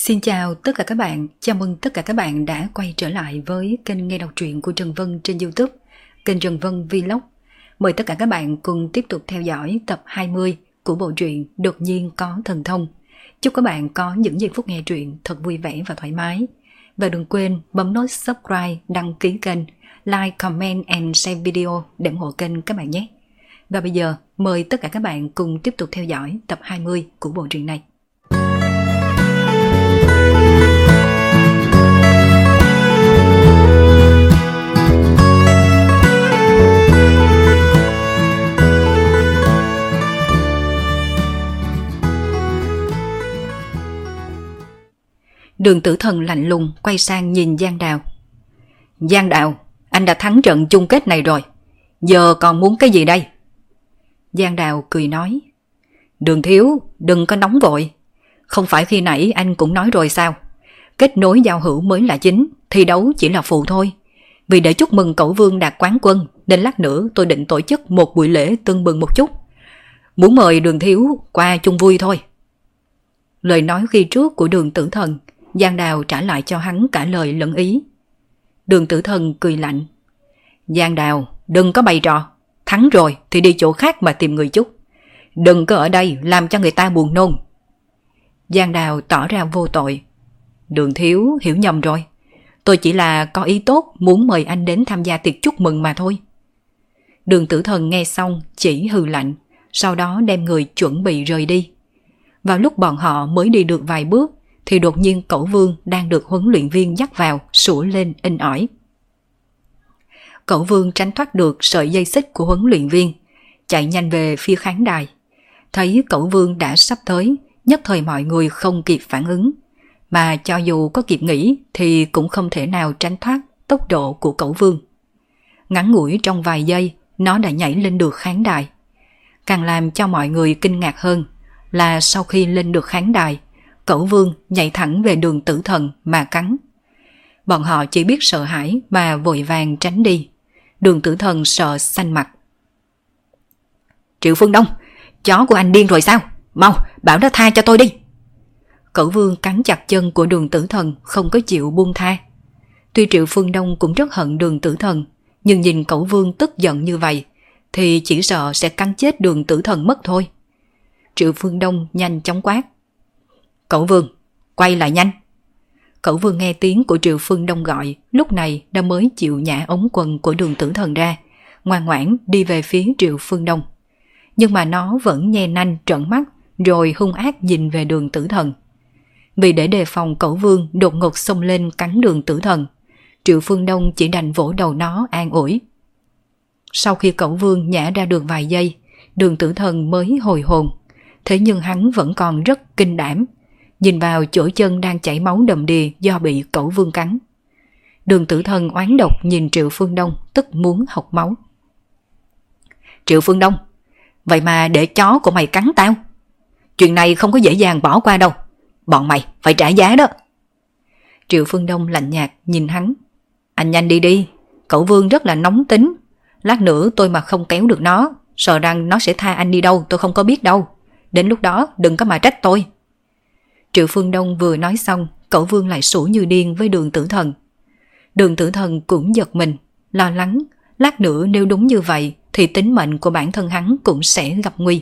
Xin chào tất cả các bạn, chào mừng tất cả các bạn đã quay trở lại với kênh nghe đọc truyện của Trần Vân trên YouTube, kênh Trần Vân Vlog. Mời tất cả các bạn cùng tiếp tục theo dõi tập 20 của bộ truyện Đột nhiên có thần thông. Chúc các bạn có những giây phút nghe truyện thật vui vẻ và thoải mái. Và đừng quên bấm nút subscribe, đăng ký kênh, like, comment and share video để ủng hộ kênh các bạn nhé. Và bây giờ mời tất cả các bạn cùng tiếp tục theo dõi tập 20 của bộ truyện này. Đường Tử Thần lạnh lùng quay sang nhìn Giang Đào. Giang Đào, anh đã thắng trận chung kết này rồi, giờ còn muốn cái gì đây? Giang Đào cười nói. Đường thiếu, đừng có nóng vội. Không phải khi nãy anh cũng nói rồi sao? Kết nối giao hữu mới là chính, thi đấu chỉ là phụ thôi. Vì để chúc mừng cẩu vương đạt quán quân, nên lát nữa tôi định tổ chức một buổi lễ tưng bừng một chút. Muốn mời Đường thiếu qua chung vui thôi. Lời nói khi trước của Đường Tử Thần, Giang Đào trả lại cho hắn cả lời lẫn ý. Đường Tử Thần cười lạnh. Giang Đào, đừng có bày trò. Thắng rồi thì đi chỗ khác mà tìm người chút. Đừng có ở đây làm cho người ta buồn nôn. Giang Đào tỏ ra vô tội. Đường thiếu hiểu nhầm rồi. Tôi chỉ là có ý tốt muốn mời anh đến tham gia tiệc chúc mừng mà thôi. Đường Tử Thần nghe xong chỉ hừ lạnh, sau đó đem người chuẩn bị rời đi. Vào lúc bọn họ mới đi được vài bước thì đột nhiên cẩu vương đang được huấn luyện viên dắt vào sủa lên inh ỏi. Cẩu vương tránh thoát được sợi dây xích của huấn luyện viên, chạy nhanh về phía khán đài. Thấy cẩu vương đã sắp tới, nhất thời mọi người không kịp phản ứng, mà cho dù có kịp nghĩ thì cũng không thể nào tránh thoát tốc độ của cẩu vương. Ngắn ngủi trong vài giây, nó đã nhảy lên được khán đài. Càng làm cho mọi người kinh ngạc hơn là sau khi lên được khán đài, cẩu vương nhảy thẳng về Đường Tử Thần mà cắn. Bọn họ chỉ biết sợ hãi mà vội vàng tránh đi. Đường Tử Thần sợ xanh mặt. Triệu Phương Đông, chó của anh điên rồi sao? Mau, bảo nó tha cho tôi đi. Cẩu vương cắn chặt chân của Đường Tử Thần, không có chịu buông tha. Tuy Triệu Phương Đông cũng rất hận Đường Tử Thần, nhưng nhìn cẩu vương tức giận như vậy thì chỉ sợ sẽ cắn chết Đường Tử Thần mất thôi. Triệu Phương Đông nhanh chóng quát. Cẩu vương, quay lại nhanh. Cẩu vương nghe tiếng của Triệu Phương Đông gọi, lúc này đã mới chịu nhả ống quần của Đường Tử Thần ra, ngoan ngoãn đi về phía Triệu Phương Đông. Nhưng mà nó vẫn nhe nanh trợn mắt rồi hung ác nhìn về Đường Tử Thần. Vì để đề phòng cẩu vương đột ngột xông lên cắn Đường Tử Thần, Triệu Phương Đông chỉ đành vỗ đầu nó an ủi. Sau khi cẩu vương nhả ra được vài giây, Đường Tử Thần mới hồi hồn. Thế nhưng hắn vẫn còn rất kinh đảm, nhìn vào chỗ chân đang chảy máu đầm đìa do bị cẩu vương cắn. Đường Tử Thần oán độc nhìn Triệu Phương Đông, tức muốn học máu. Triệu Phương Đông, vậy mà để chó của mày cắn tao? Chuyện này không có dễ dàng bỏ qua đâu. Bọn mày phải trả giá đó. Triệu Phương Đông lạnh nhạt nhìn hắn. Anh nhanh đi đi, cẩu vương rất là nóng tính. Lát nữa tôi mà không kéo được nó, sợ rằng nó sẽ tha anh đi đâu tôi không có biết đâu. Đến lúc đó đừng có mà trách tôi. Triệu Phương Đông vừa nói xong, cẩu vương lại sủa như điên với Đường Tử Thần. Đường Tử Thần cũng giật mình, lo lắng, lát nữa nếu đúng như vậy thì tính mệnh của bản thân hắn cũng sẽ gặp nguy.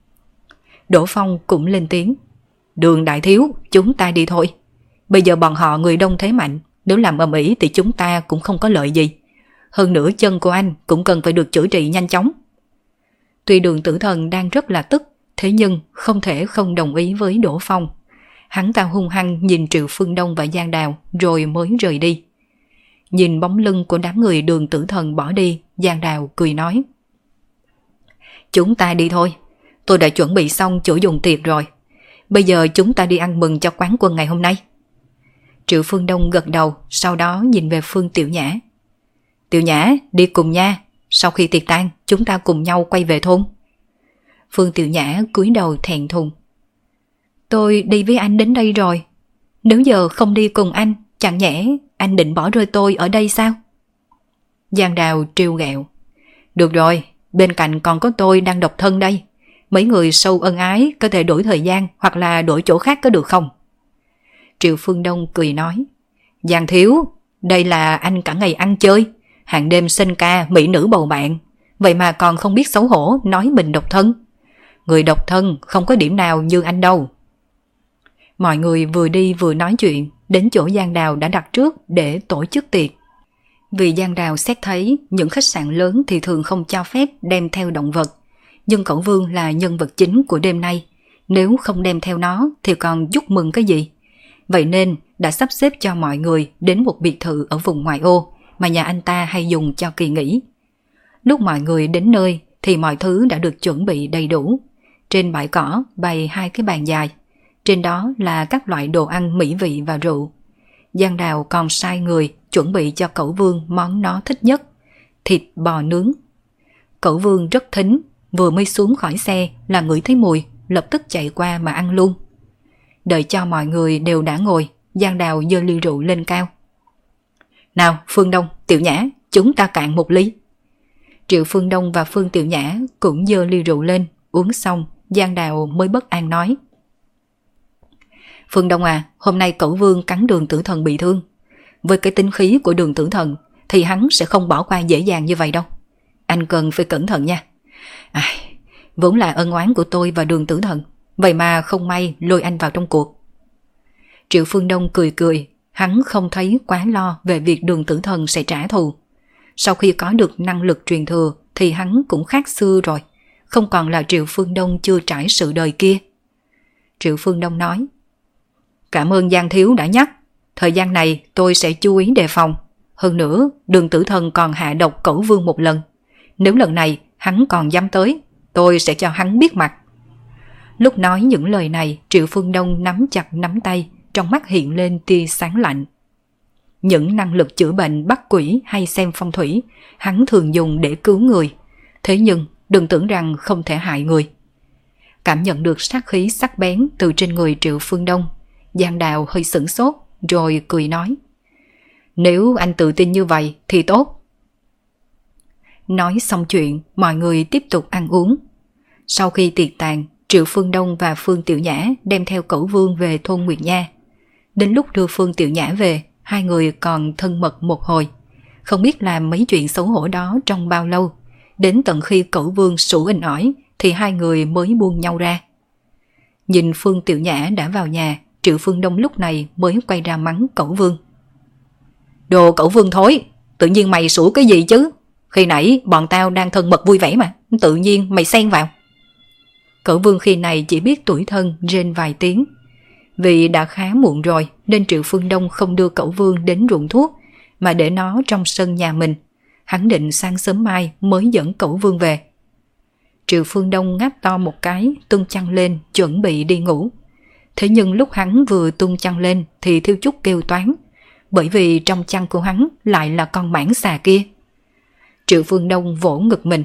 Đỗ Phong cũng lên tiếng. Đường đại thiếu, chúng ta đi thôi. Bây giờ bọn họ người đông thế mạnh, nếu làm ầm ĩ thì chúng ta cũng không có lợi gì. Hơn nữa chân của anh cũng cần phải được chữa trị nhanh chóng. Tuy Đường Tử Thần đang rất là tức, thế nhưng không thể không đồng ý với Đỗ Phong. Hắn ta hung hăng nhìn Triệu Phương Đông và Giang Đào rồi mới rời đi. Nhìn bóng lưng của đám người Đường Tử Thần bỏ đi, Giang Đào cười nói. Chúng ta đi thôi, tôi đã chuẩn bị xong chỗ dùng tiệc rồi. Bây giờ chúng ta đi ăn mừng cho quán quân ngày hôm nay. Triệu Phương Đông gật đầu, sau đó nhìn về Phương Tiểu Nhã. Tiểu Nhã, đi cùng nha, sau khi tiệc tan chúng ta cùng nhau quay về thôn. Phương Tiểu Nhã cúi đầu thẹn thùng. Tôi đi với anh đến đây rồi. Nếu giờ không đi cùng anh, chẳng nhẽ anh định bỏ rơi tôi ở đây sao? Giang Đào trêu ghẹo. Được rồi, bên cạnh còn có tôi đang độc thân đây. Mấy người sâu ân ái có thể đổi thời gian hoặc là đổi chỗ khác có được không? Triệu Phương Đông cười nói, Giang thiếu, đây là anh cả ngày ăn chơi, hàng đêm sinh ca mỹ nữ bầu bạn, vậy mà còn không biết xấu hổ nói mình độc thân. Người độc thân không có điểm nào như anh đâu. Mọi người vừa đi vừa nói chuyện, đến chỗ Giang Đào đã đặt trước để tổ chức tiệc. Vì Giang Đào xét thấy những khách sạn lớn thì thường không cho phép đem theo động vật, nhưng Cẩu Vương là nhân vật chính của đêm nay, nếu không đem theo nó thì còn chúc mừng cái gì. Vậy nên đã sắp xếp cho mọi người đến một biệt thự ở vùng ngoại ô mà nhà anh ta hay dùng cho kỳ nghỉ. Lúc mọi người đến nơi thì mọi thứ đã được chuẩn bị đầy đủ. Trên bãi cỏ bày 2 cái bàn dài, trên đó là các loại đồ ăn mỹ vị và rượu. Giang Đào còn sai người chuẩn bị cho Cẩu Vương món nó thích nhất, thịt bò nướng. Cẩu Vương rất thính, vừa mới xuống khỏi xe là ngửi thấy mùi, lập tức chạy qua mà ăn luôn. Đợi cho mọi người đều đã ngồi, Giang Đào giơ ly rượu lên cao. Nào Phương Đông, Tiểu Nhã, chúng ta cạn một ly. Triệu Phương Đông và Phương Tiểu Nhã cũng giơ ly rượu lên, uống xong Giang Đào mới bất an nói, Phương Đông à, hôm nay Cẩu Vương cắn Đường Tử Thần bị thương. Với cái tính khí của Đường Tử Thần thì hắn sẽ không bỏ qua dễ dàng như vậy đâu. Anh cần phải cẩn thận nha. Vốn là ân oán của tôi và Đường Tử Thần, vậy mà không may lôi anh vào trong cuộc. Triệu Phương Đông cười cười, hắn không thấy quá lo về việc Đường Tử Thần sẽ trả thù. Sau khi có được năng lực truyền thừa thì hắn cũng khác xưa rồi, không còn là Triệu Phương Đông chưa trải sự đời kia. Triệu Phương Đông nói, cảm ơn Giang thiếu đã nhắc, thời gian này tôi sẽ chú ý đề phòng. Hơn nữa, Đường Tử Thần còn hạ độc Cẩu Vương một lần. Nếu lần này hắn còn dám tới, tôi sẽ cho hắn biết mặt. Lúc nói những lời này, Triệu Phương Đông nắm chặt nắm tay, trong mắt hiện lên tia sáng lạnh. Những năng lực chữa bệnh bắt quỷ hay xem phong thủy, hắn thường dùng để cứu người. Thế nhưng đừng tưởng rằng không thể hại người. Cảm nhận được sát khí sắc bén từ trên người Triệu Phương Đông, Giang Đào hơi sửng sốt rồi cười nói, nếu anh tự tin như vậy thì tốt. Nói xong chuyện, mọi người tiếp tục ăn uống. Sau khi tiệc tàn, Triệu Phương Đông và Phương Tiểu Nhã đem theo Cẩu Vương về thôn Nguyệt Nha. Đến lúc đưa Phương Tiểu Nhã về, hai người còn thân mật một hồi. Không biết làm mấy chuyện xấu hổ đó trong bao lâu. Đến tận khi Cẩu Vương sủ inh ỏi thì hai người mới buông nhau ra. Nhìn Phương Tiểu Nhã đã vào nhà, Triệu Phương Đông lúc này mới quay ra mắng Cẩu Vương. Đồ Cẩu Vương thối, tự nhiên mày sủa cái gì chứ? Khi nãy bọn tao đang thân mật vui vẻ mà, tự nhiên mày xen vào. Cẩu Vương khi này chỉ biết tủi thân rên vài tiếng. Vì đã khá muộn rồi nên Triệu Phương Đông không đưa Cẩu Vương đến ruộng thuốc mà để nó trong sân nhà mình. Hắn định sáng sớm mai mới dẫn Cẩu Vương về. Triệu Phương Đông ngáp to một cái, tung chăn lên chuẩn bị đi ngủ. Thế nhưng lúc hắn vừa tung chăn lên thì Thiêu Chúc kêu toán, bởi vì trong chăn của hắn lại là con mãng xà kia. Triệu Phương Đông vỗ ngực mình.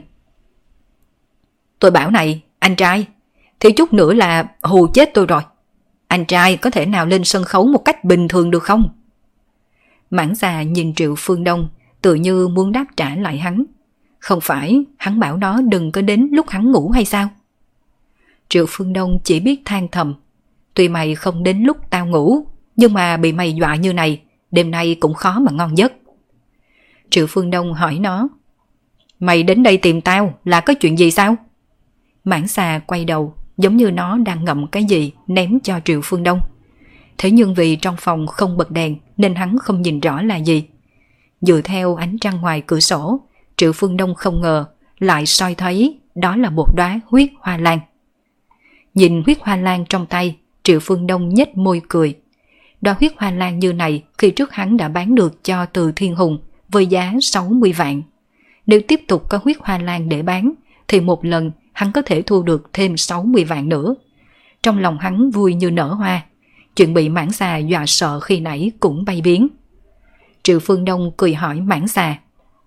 Tôi bảo này, anh trai, Thiêu Chúc nữa là hù chết tôi rồi. Anh trai có thể nào lên sân khấu một cách bình thường được không? Mãng xà nhìn Triệu Phương Đông tự như muốn đáp trả lại hắn. Không phải hắn bảo nó đừng có đến lúc hắn ngủ hay sao? Triệu Phương Đông chỉ biết than thầm. Tuy mày không đến lúc tao ngủ, nhưng mà bị mày dọa như này, đêm nay cũng khó mà ngon giấc. Triệu Phương Đông hỏi nó, mày đến đây tìm tao là có chuyện gì sao? Mãng xà quay đầu, giống như nó đang ngậm cái gì ném cho Triệu Phương Đông. Thế nhưng vì trong phòng không bật đèn nên hắn không nhìn rõ là gì. Dựa theo ánh trăng ngoài cửa sổ, Triệu Phương Đông không ngờ lại soi thấy đó là một đóa huyết hoa lan. Nhìn huyết hoa lan trong tay, Triệu Phương Đông nhếch môi cười. Đóa huyết hoa lan như này khi trước hắn đã bán được cho Từ Thiên Hùng với giá 60 vạn. Nếu tiếp tục có huyết hoa lan để bán thì một lần hắn có thể thu được thêm 60 vạn nữa. Trong lòng hắn vui như nở hoa. Chuyện bị mãng xà dọa sợ khi nãy cũng bay biến. Triệu Phương Đông cười hỏi mãng xà,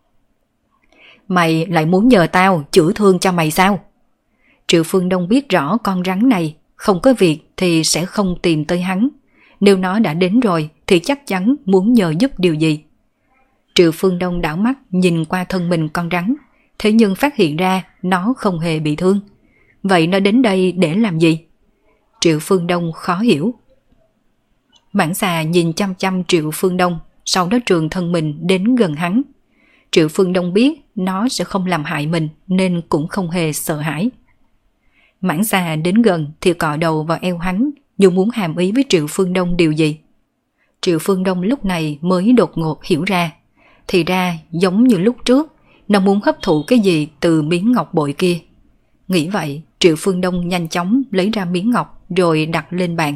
mày lại muốn nhờ tao chữa thương cho mày sao? Triệu Phương Đông biết rõ con rắn này không có việc thì sẽ không tìm tới hắn. Nếu nó đã đến rồi thì chắc chắn muốn nhờ giúp điều gì. Triệu Phương Đông đảo mắt nhìn qua thân mình con rắn, thế nhưng phát hiện ra nó không hề bị thương. Vậy nó đến đây để làm gì? Triệu Phương Đông khó hiểu. Mãng xà nhìn chăm chăm Triệu Phương Đông, sau đó trường thân mình đến gần hắn. Triệu Phương Đông biết nó sẽ không làm hại mình nên cũng không hề sợ hãi. Mãng xà đến gần thì cọ đầu vào eo hắn, dù muốn hàm ý với Triệu Phương Đông điều gì. Triệu Phương Đông lúc này mới đột ngột hiểu ra. Thì ra giống như lúc trước, nó muốn hấp thụ cái gì từ miếng ngọc bội kia. Nghĩ vậy, Triệu Phương Đông nhanh chóng lấy ra miếng ngọc rồi đặt lên bàn.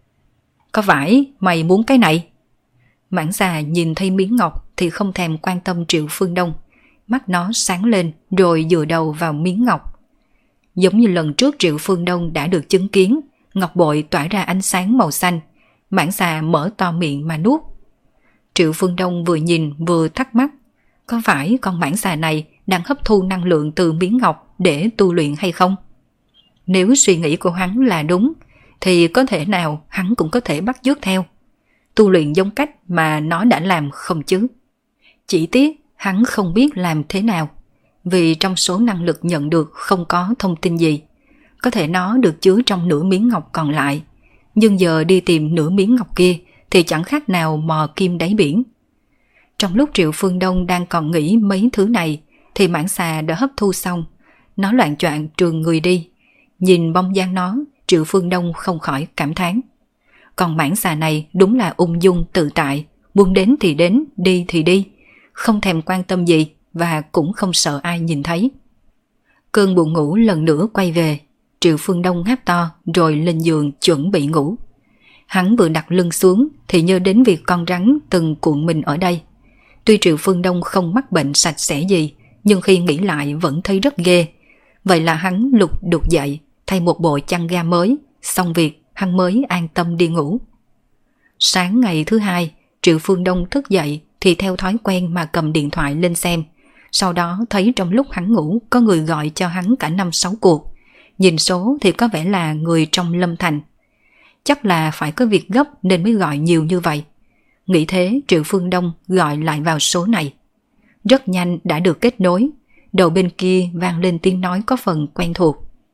Có phải mày muốn cái này? Mãng xà nhìn thấy miếng ngọc thì không thèm quan tâm Triệu Phương Đông. Mắt nó sáng lên rồi dựa đầu vào miếng ngọc. Giống như lần trước Triệu Phương Đông đã được chứng kiến, ngọc bội tỏa ra ánh sáng màu xanh. Mãng xà mở to miệng mà nuốt. Triệu Phương Đông vừa nhìn vừa thắc mắc. Có phải con mãng xà này đang hấp thu năng lượng từ miếng ngọc để tu luyện hay không? Nếu suy nghĩ của hắn là đúng, thì có thể nào hắn cũng có thể bắt chước theo. Tu luyện giống cách mà nó đã làm không chứ? Chỉ tiếc hắn không biết làm thế nào, vì trong số năng lực nhận được không có thông tin gì. Có thể nó được chứa trong nửa miếng ngọc còn lại, nhưng giờ đi tìm nửa miếng ngọc kia thì chẳng khác nào mò kim đáy biển. Trong lúc Triệu Phương Đông đang còn nghĩ mấy thứ này thì mãng xà đã hấp thu xong. Nó loạng choạng trường người đi. Nhìn bóng dáng nó, Triệu Phương Đông không khỏi cảm thán. Còn mãng xà này đúng là ung dung tự tại, muốn đến thì đến, đi thì đi, không thèm quan tâm gì và cũng không sợ ai nhìn thấy. Cơn buồn ngủ lần nữa quay về. Triệu Phương Đông ngáp to rồi lên giường chuẩn bị ngủ. Hắn vừa đặt lưng xuống thì nhớ đến việc con rắn từng cuộn mình ở đây. Tuy Triệu Phương Đông không mắc bệnh sạch sẽ gì, nhưng khi nghĩ lại vẫn thấy rất ghê. Vậy là hắn lục đục dậy, thay một bộ chăn ga mới, xong việc hắn mới an tâm đi ngủ. Sáng ngày thứ hai, Triệu Phương Đông thức dậy thì theo thói quen mà cầm điện thoại lên xem. Sau đó thấy trong lúc hắn ngủ có người gọi cho hắn cả 5-6 cuộc. Nhìn số thì có vẻ là người trong Lâm Thành. Chắc là phải có việc gấp nên mới gọi nhiều như vậy. Nghĩ thế, Triệu Phương Đông gọi lại vào số này. Rất nhanh đã được kết nối. Đầu bên kia vang lên tiếng nói có phần quen thuộc.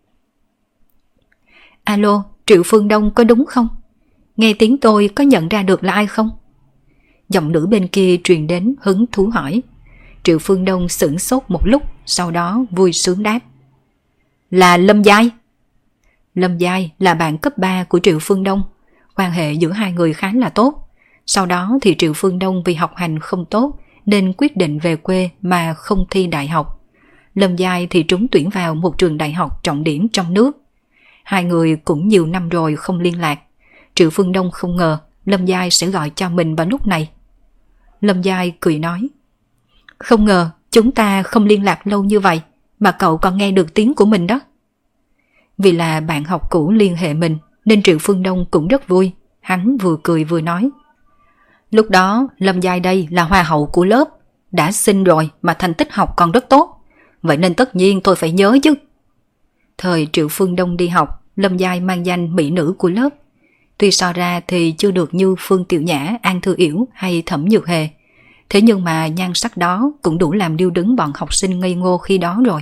Alo, Triệu Phương Đông có đúng không? Nghe tiếng tôi có nhận ra được là ai không? Giọng nữ bên kia truyền đến hứng thú hỏi. Triệu Phương Đông sửng sốt một lúc, sau đó vui sướng đáp. Là Lâm Giai. Lâm Giai là bạn cấp 3 của Triệu Phương Đông. Quan hệ giữa hai người khá là tốt. Sau đó thì Triệu Phương Đông vì học hành không tốt nên quyết định về quê mà không thi đại học. Lâm Giai thì trúng tuyển vào một trường đại học trọng điểm trong nước. Hai người cũng nhiều năm rồi không liên lạc. Triệu Phương Đông không ngờ Lâm Giai sẽ gọi cho mình vào lúc này. Lâm Giai cười nói. Không ngờ chúng ta không liên lạc lâu như vậy mà cậu còn nghe được tiếng của mình đó. Vì là bạn học cũ liên hệ mình nên Triệu Phương Đông cũng rất vui. Hắn vừa cười vừa nói. Lúc đó Lâm Giai đây là hoa hậu của lớp. Đã xinh rồi mà thành tích học còn rất tốt. Vậy nên tất nhiên tôi phải nhớ chứ. Thời Triệu Phương Đông đi học, Lâm Giai mang danh mỹ nữ của lớp. Tuy so ra thì chưa được như Phương Tiểu Nhã, An Thư Yểu hay Thẩm Nhược Hề. Thế nhưng mà nhan sắc đó cũng đủ làm điêu đứng bọn học sinh ngây ngô khi đó rồi.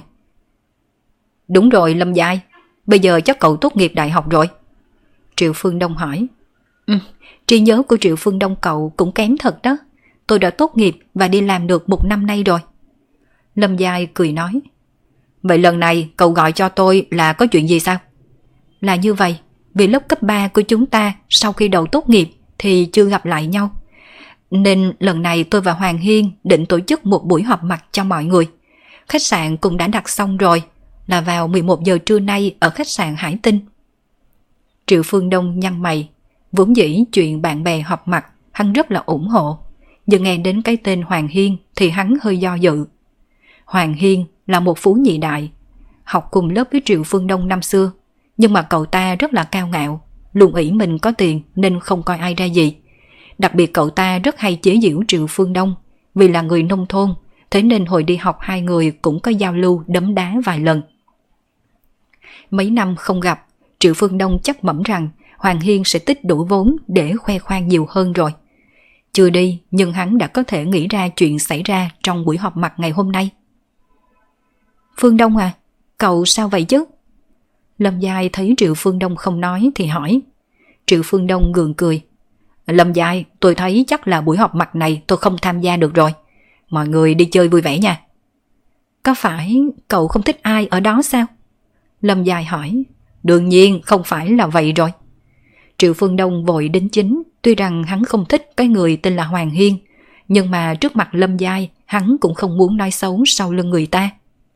Đúng rồi Lâm Giai, bây giờ chắc cậu tốt nghiệp đại học rồi. Triệu Phương Đông hỏi. Trí nhớ của Triệu Phương Đông cậu cũng kém thật đó. Tôi đã tốt nghiệp và đi làm được 1 năm nay rồi. Lâm Giai cười nói. Vậy lần này cậu gọi cho tôi là có chuyện gì sao? Là như vậy, vì lớp cấp 3 của chúng ta sau khi đầu tốt nghiệp thì chưa gặp lại nhau. Nên lần này tôi và Hoàng Hiên định tổ chức một buổi họp mặt cho mọi người. Khách sạn cũng đã đặt xong rồi, là vào 11 giờ trưa nay ở khách sạn Hải Tinh. Triệu Phương Đông nhăn mày. Vốn dĩ chuyện bạn bè họp mặt hắn rất là ủng hộ, nhưng nghe đến cái tên Hoàng Hiên thì hắn hơi do dự. Hoàng Hiên là một phú nhị đại, học cùng lớp với Triệu Phương Đông năm xưa, nhưng mà cậu ta rất là cao ngạo, luôn ỷ mình có tiền nên không coi ai ra gì. Đặc biệt cậu ta rất hay chế giễu Triệu Phương Đông, vì là người nông thôn, thế nên hồi đi học hai người cũng có giao lưu đấm đá vài lần. Mấy năm không gặp, Triệu Phương Đông chắc mẩm rằng Hoàng Hiên sẽ tích đủ vốn để khoe khoang nhiều hơn rồi. Chưa đi, nhưng hắn đã có thể nghĩ ra chuyện xảy ra trong buổi họp mặt ngày hôm nay. Phương Đông à, cậu sao vậy chứ? Lâm Giai thấy Triệu Phương Đông không nói thì hỏi. Triệu Phương Đông gượng cười. Lâm Giai, tôi thấy chắc là buổi họp mặt này tôi không tham gia được rồi. Mọi người đi chơi vui vẻ nha. Có phải cậu không thích ai ở đó sao? Lâm Giai hỏi. Đương nhiên không phải là vậy rồi. Triệu Phương Đông vội đính chính, tuy rằng hắn không thích cái người tên là Hoàng Hiên, nhưng mà trước mặt Lâm Giai, hắn cũng không muốn nói xấu sau lưng người ta.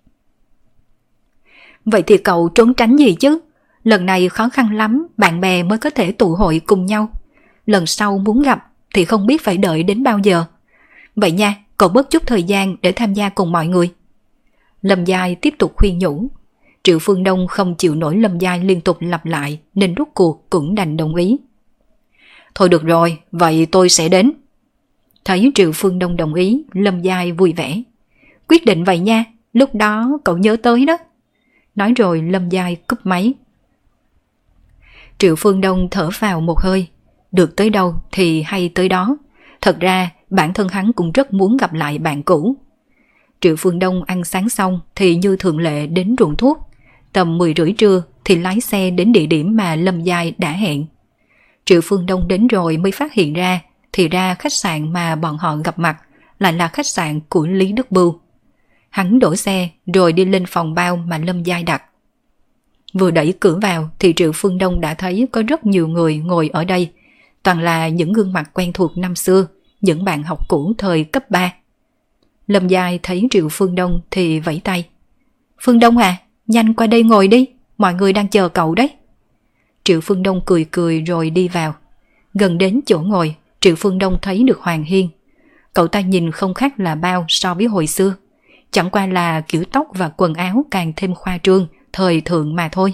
Vậy thì cậu trốn tránh gì chứ? Lần này khó khăn lắm, bạn bè mới có thể tụ hội cùng nhau. Lần sau muốn gặp thì không biết phải đợi đến bao giờ. Vậy nha, cậu bớt chút thời gian để tham gia cùng mọi người. Lâm Giai tiếp tục khuyên nhủ. Triệu Phương Đông không chịu nổi Lâm Giai liên tục lặp lại nên rút cuộc cũng đành đồng ý. Thôi được rồi, vậy tôi sẽ đến. Thấy Triệu Phương Đông đồng ý, Lâm Giai vui vẻ. Quyết định vậy nha, lúc đó cậu nhớ tới đó. Nói rồi Lâm Giai cúp máy. Triệu Phương Đông thở vào một hơi. Được tới đâu thì hay tới đó. Thật ra bản thân hắn cũng rất muốn gặp lại bạn cũ. Triệu Phương Đông ăn sáng xong thì như thường lệ đến ruộng thuốc. Tầm 10 rưỡi trưa thì lái xe đến địa điểm mà Lâm Giai đã hẹn. Triệu Phương Đông đến rồi mới phát hiện ra thì ra khách sạn mà bọn họ gặp mặt lại là khách sạn của Lý Đức Bưu. Hắn đổ xe rồi đi lên phòng bao mà Lâm Giai đặt. Vừa đẩy cửa vào thì Triệu Phương Đông đã thấy có rất nhiều người ngồi ở đây. Toàn là những gương mặt quen thuộc năm xưa, những bạn học cũ thời cấp 3. Lâm Giai thấy Triệu Phương Đông thì vẫy tay. Phương Đông à, nhanh qua đây ngồi đi, mọi người đang chờ cậu đấy. Triệu Phương Đông cười cười rồi đi vào. Gần đến chỗ ngồi, Triệu Phương Đông thấy được Hoàng Hiên. Cậu ta nhìn không khác là bao so với hồi xưa. Chẳng qua là kiểu tóc và quần áo càng thêm khoa trương, thời thượng mà thôi.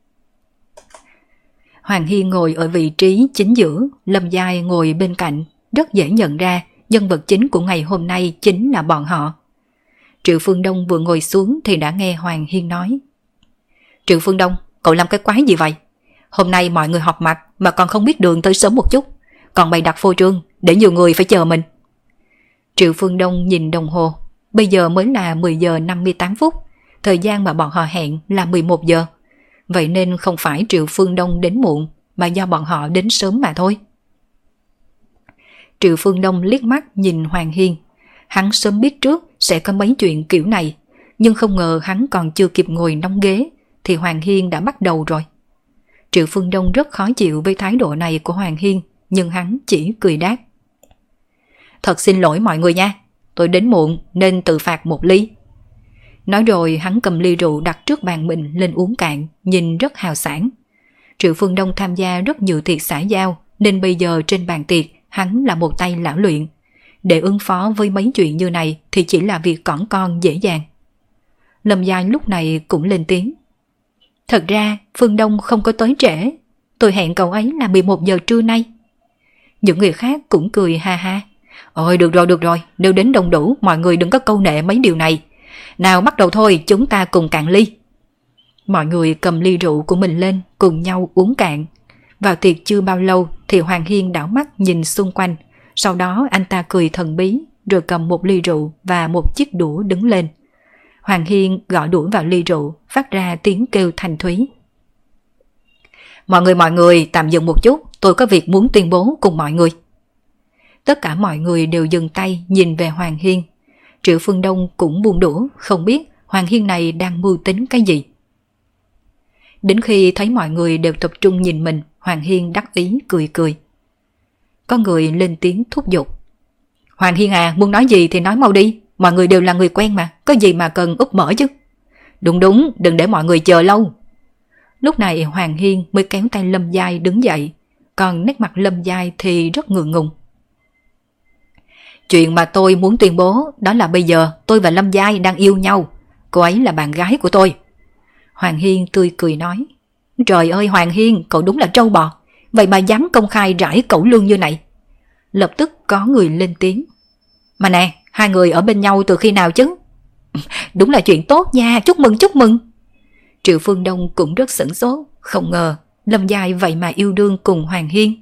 Hoàng Hiên ngồi ở vị trí chính giữa, Lâm Giai ngồi bên cạnh. Rất dễ nhận ra nhân vật chính của ngày hôm nay chính là bọn họ. Triệu Phương Đông vừa ngồi xuống thì đã nghe Hoàng Hiên nói. Triệu Phương Đông, cậu làm cái quái gì vậy? Hôm nay mọi người họp mặt mà còn không biết đường tới sớm một chút. Còn bày đặt phô trương để nhiều người phải chờ mình. Triệu Phương Đông nhìn đồng hồ. Bây giờ mới là 10 giờ 58 phút. Thời gian mà bọn họ hẹn là 11 giờ. Vậy nên không phải Triệu Phương Đông đến muộn mà do bọn họ đến sớm mà thôi. Triệu Phương Đông liếc mắt nhìn Hoàng Hiên. Hắn sớm biết trước sẽ có mấy chuyện kiểu này, nhưng không ngờ hắn còn chưa kịp ngồi nóng ghế thì Hoàng Hiên đã bắt đầu rồi. Triệu Phương Đông rất khó chịu với thái độ này của Hoàng Hiên, nhưng hắn chỉ cười đáp. Thật xin lỗi mọi người nha, tôi đến muộn nên tự phạt một ly. Nói rồi hắn cầm ly rượu đặt trước bàn mình lên uống cạn, nhìn rất hào sảng. Triệu Phương Đông tham gia rất nhiều tiệc xã giao nên bây giờ trên bàn tiệc hắn là một tay lão luyện. Để ứng phó với mấy chuyện như này thì chỉ là việc cỏn con dễ dàng. Lâm Giai lúc này cũng lên tiếng. Thật ra Phương Đông không có tới trễ. Tôi hẹn cậu ấy là 11 giờ trưa nay. Những người khác cũng cười ha ha. Ôi được rồi, nếu đến đông đủ mọi người đừng có câu nệ mấy điều này. Nào bắt đầu thôi, chúng ta cùng cạn ly. Mọi người cầm ly rượu của mình lên cùng nhau uống cạn. Vào tiệc chưa bao lâu thì Hoàng Hiên đảo mắt nhìn xung quanh. Sau đó anh ta cười thần bí rồi cầm một ly rượu và một chiếc đũa đứng lên. Hoàng Hiên gõ đũa vào ly rượu, phát ra tiếng kêu thanh thúy. Mọi người tạm dừng một chút, tôi có việc muốn tuyên bố cùng mọi người. Tất cả mọi người đều dừng tay nhìn về Hoàng Hiên. Triệu Phương Đông cũng buông đũa, không biết Hoàng Hiên này đang mưu tính cái gì. Đến khi thấy mọi người đều tập trung nhìn mình, Hoàng Hiên đắc ý cười cười. Có người lên tiếng thúc giục. Hoàng Hiên à, muốn nói gì thì nói mau đi, mọi người đều là người quen mà, có gì mà cần úp mở chứ. Đúng, đừng để mọi người chờ lâu. Lúc này Hoàng Hiên mới kéo tay Lâm Giai đứng dậy, còn nét mặt Lâm Giai thì rất ngượng ngùng. Chuyện mà tôi muốn tuyên bố đó là bây giờ tôi và Lâm Giai đang yêu nhau. Cô ấy là bạn gái của tôi. Hoàng Hiên tươi cười nói. Trời ơi Hoàng Hiên, cậu đúng là trâu bò. Vậy mà dám công khai rải cẩu lương như này. Lập tức có người lên tiếng. Mà nè, hai người ở bên nhau từ khi nào chứ? Đúng là chuyện tốt nha, chúc mừng. Triệu Phương Đông cũng rất sửng sốt, không ngờ Lâm Giai vậy mà yêu đương cùng Hoàng Hiên.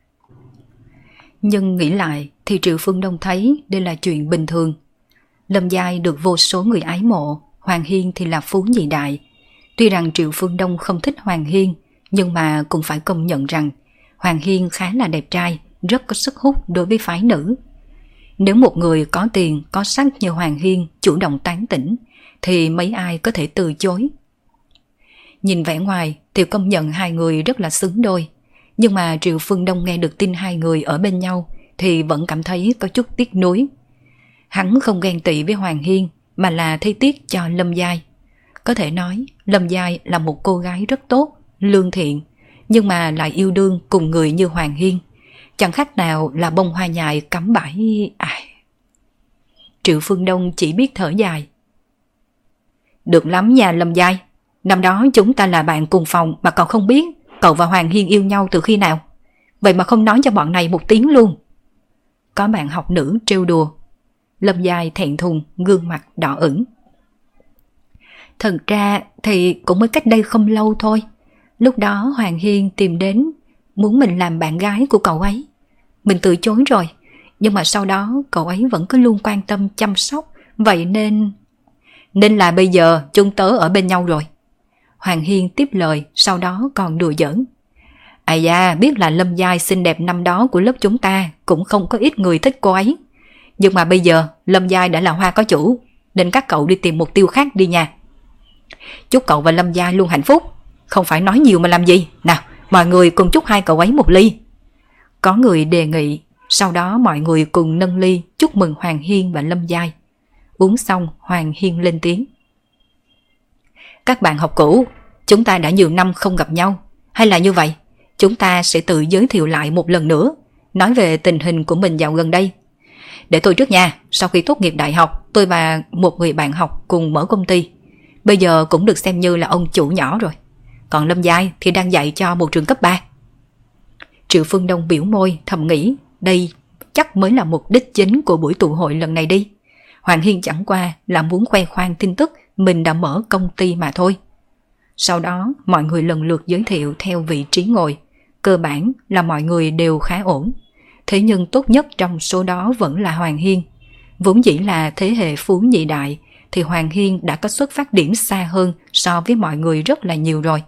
Nhưng nghĩ lại thì Triệu Phương Đông thấy đây là chuyện bình thường. Lâm Giai được vô số người ái mộ, Hoàng Hiên thì là phú nhị đại. Tuy rằng Triệu Phương Đông không thích Hoàng Hiên, nhưng mà cũng phải công nhận rằng Hoàng Hiên khá là đẹp trai, rất có sức hút đối với phái nữ. Nếu một người có tiền, có sắc như Hoàng Hiên chủ động tán tỉnh, thì mấy ai có thể từ chối. Nhìn vẻ ngoài thì công nhận hai người rất là xứng đôi. Nhưng mà Triệu Phương Đông nghe được tin hai người ở bên nhau thì vẫn cảm thấy có chút tiếc nuối. Hắn không ghen tị với Hoàng Hiên mà là thấy tiếc cho Lâm Giai. Có thể nói Lâm Giai là một cô gái rất tốt, lương thiện, nhưng mà lại yêu đương cùng người như Hoàng Hiên. Chẳng khác nào là bông hoa nhài cắm bãi. Triệu Phương Đông chỉ biết thở dài. Được lắm nha Lâm Giai. Năm đó chúng ta là bạn cùng phòng mà cậu không biết cậu và Hoàng Hiên yêu nhau từ khi nào. Vậy mà không nói cho bọn này một tiếng luôn. Có bạn học nữ trêu đùa. Lâm Giai thẹn thùng, gương mặt đỏ ửng. Thật ra thì cũng mới cách đây không lâu thôi. Lúc đó Hoàng Hiên tìm đến muốn mình làm bạn gái của cậu ấy. Mình từ chối rồi, nhưng mà sau đó cậu ấy vẫn cứ luôn quan tâm chăm sóc. Vậy nên là bây giờ chúng tớ ở bên nhau rồi. Hoàng Hiên tiếp lời, sau đó còn đùa giỡn. À da, biết là Lâm Giai xinh đẹp năm đó của lớp chúng ta, cũng không có ít người thích cô ấy. Nhưng mà bây giờ Lâm Giai đã là hoa có chủ, nên các cậu đi tìm mục tiêu khác đi nha. Chúc cậu và Lâm Giai luôn hạnh phúc. Không phải nói nhiều mà làm gì. Nào, mọi người cùng chúc hai cậu ấy một ly. Có người đề nghị. Sau đó mọi người cùng nâng ly chúc mừng Hoàng Hiên và Lâm Giai. Uống xong Hoàng Hiên lên tiếng. Các bạn học cũ, chúng ta đã nhiều năm không gặp nhau. Hay là như vậy, chúng ta sẽ tự giới thiệu lại một lần nữa, nói về tình hình của mình dạo gần đây. Để tôi trước nha. Sau khi tốt nghiệp đại học, tôi và một người bạn học cùng mở công ty. Bây giờ cũng được xem như là ông chủ nhỏ rồi. Còn Lâm Giai thì đang dạy cho một trường cấp 3. Triệu Phương Đông biểu môi thầm nghĩ đây chắc mới là mục đích chính của buổi tụ hội lần này đi. Hoàng Hiên chẳng qua là muốn khoe khoang tin tức mình đã mở công ty mà thôi. Sau đó mọi người lần lượt giới thiệu theo vị trí ngồi. Cơ bản là mọi người đều khá ổn. Thế nhưng tốt nhất trong số đó vẫn là Hoàng Hiên. Vốn dĩ là thế hệ phú nhị đại thì Hoàng Hiên đã có xuất phát điểm xa hơn so với mọi người rất là nhiều rồi.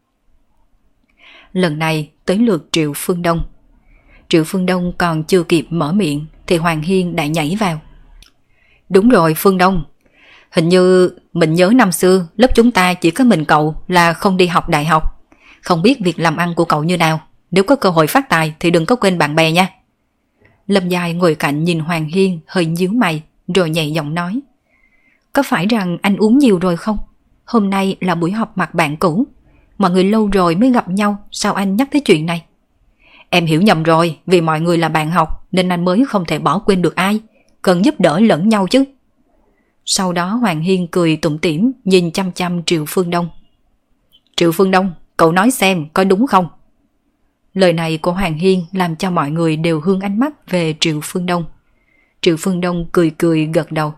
Lần này tới lượt Triệu Phương Đông. Triệu Phương Đông còn chưa kịp mở miệng thì Hoàng Hiên đã nhảy vào. Đúng rồi Phương Đông, hình như mình nhớ năm xưa lớp chúng ta chỉ có mình cậu là không đi học đại học. Không biết việc làm ăn của cậu như nào. Nếu có cơ hội phát tài thì đừng có quên bạn bè nha. Lâm Giai ngồi cạnh nhìn Hoàng Hiên hơi nhíu mày rồi nhẹ giọng nói. Có phải rằng anh uống nhiều rồi không? Hôm nay là buổi họp mặt bạn cũ. Mọi người lâu rồi mới gặp nhau, sao anh nhắc tới chuyện này? Em hiểu nhầm rồi, vì mọi người là bạn học nên anh mới không thể bỏ quên được ai. Cần giúp đỡ lẫn nhau chứ. Sau đó Hoàng Hiên cười tủm tỉm nhìn chăm chăm Triệu Phương Đông. Triệu Phương Đông, cậu nói xem có đúng không? Lời này của Hoàng Hiên làm cho mọi người đều hướng ánh mắt về Triệu Phương Đông. Triệu Phương Đông cười cười gật đầu.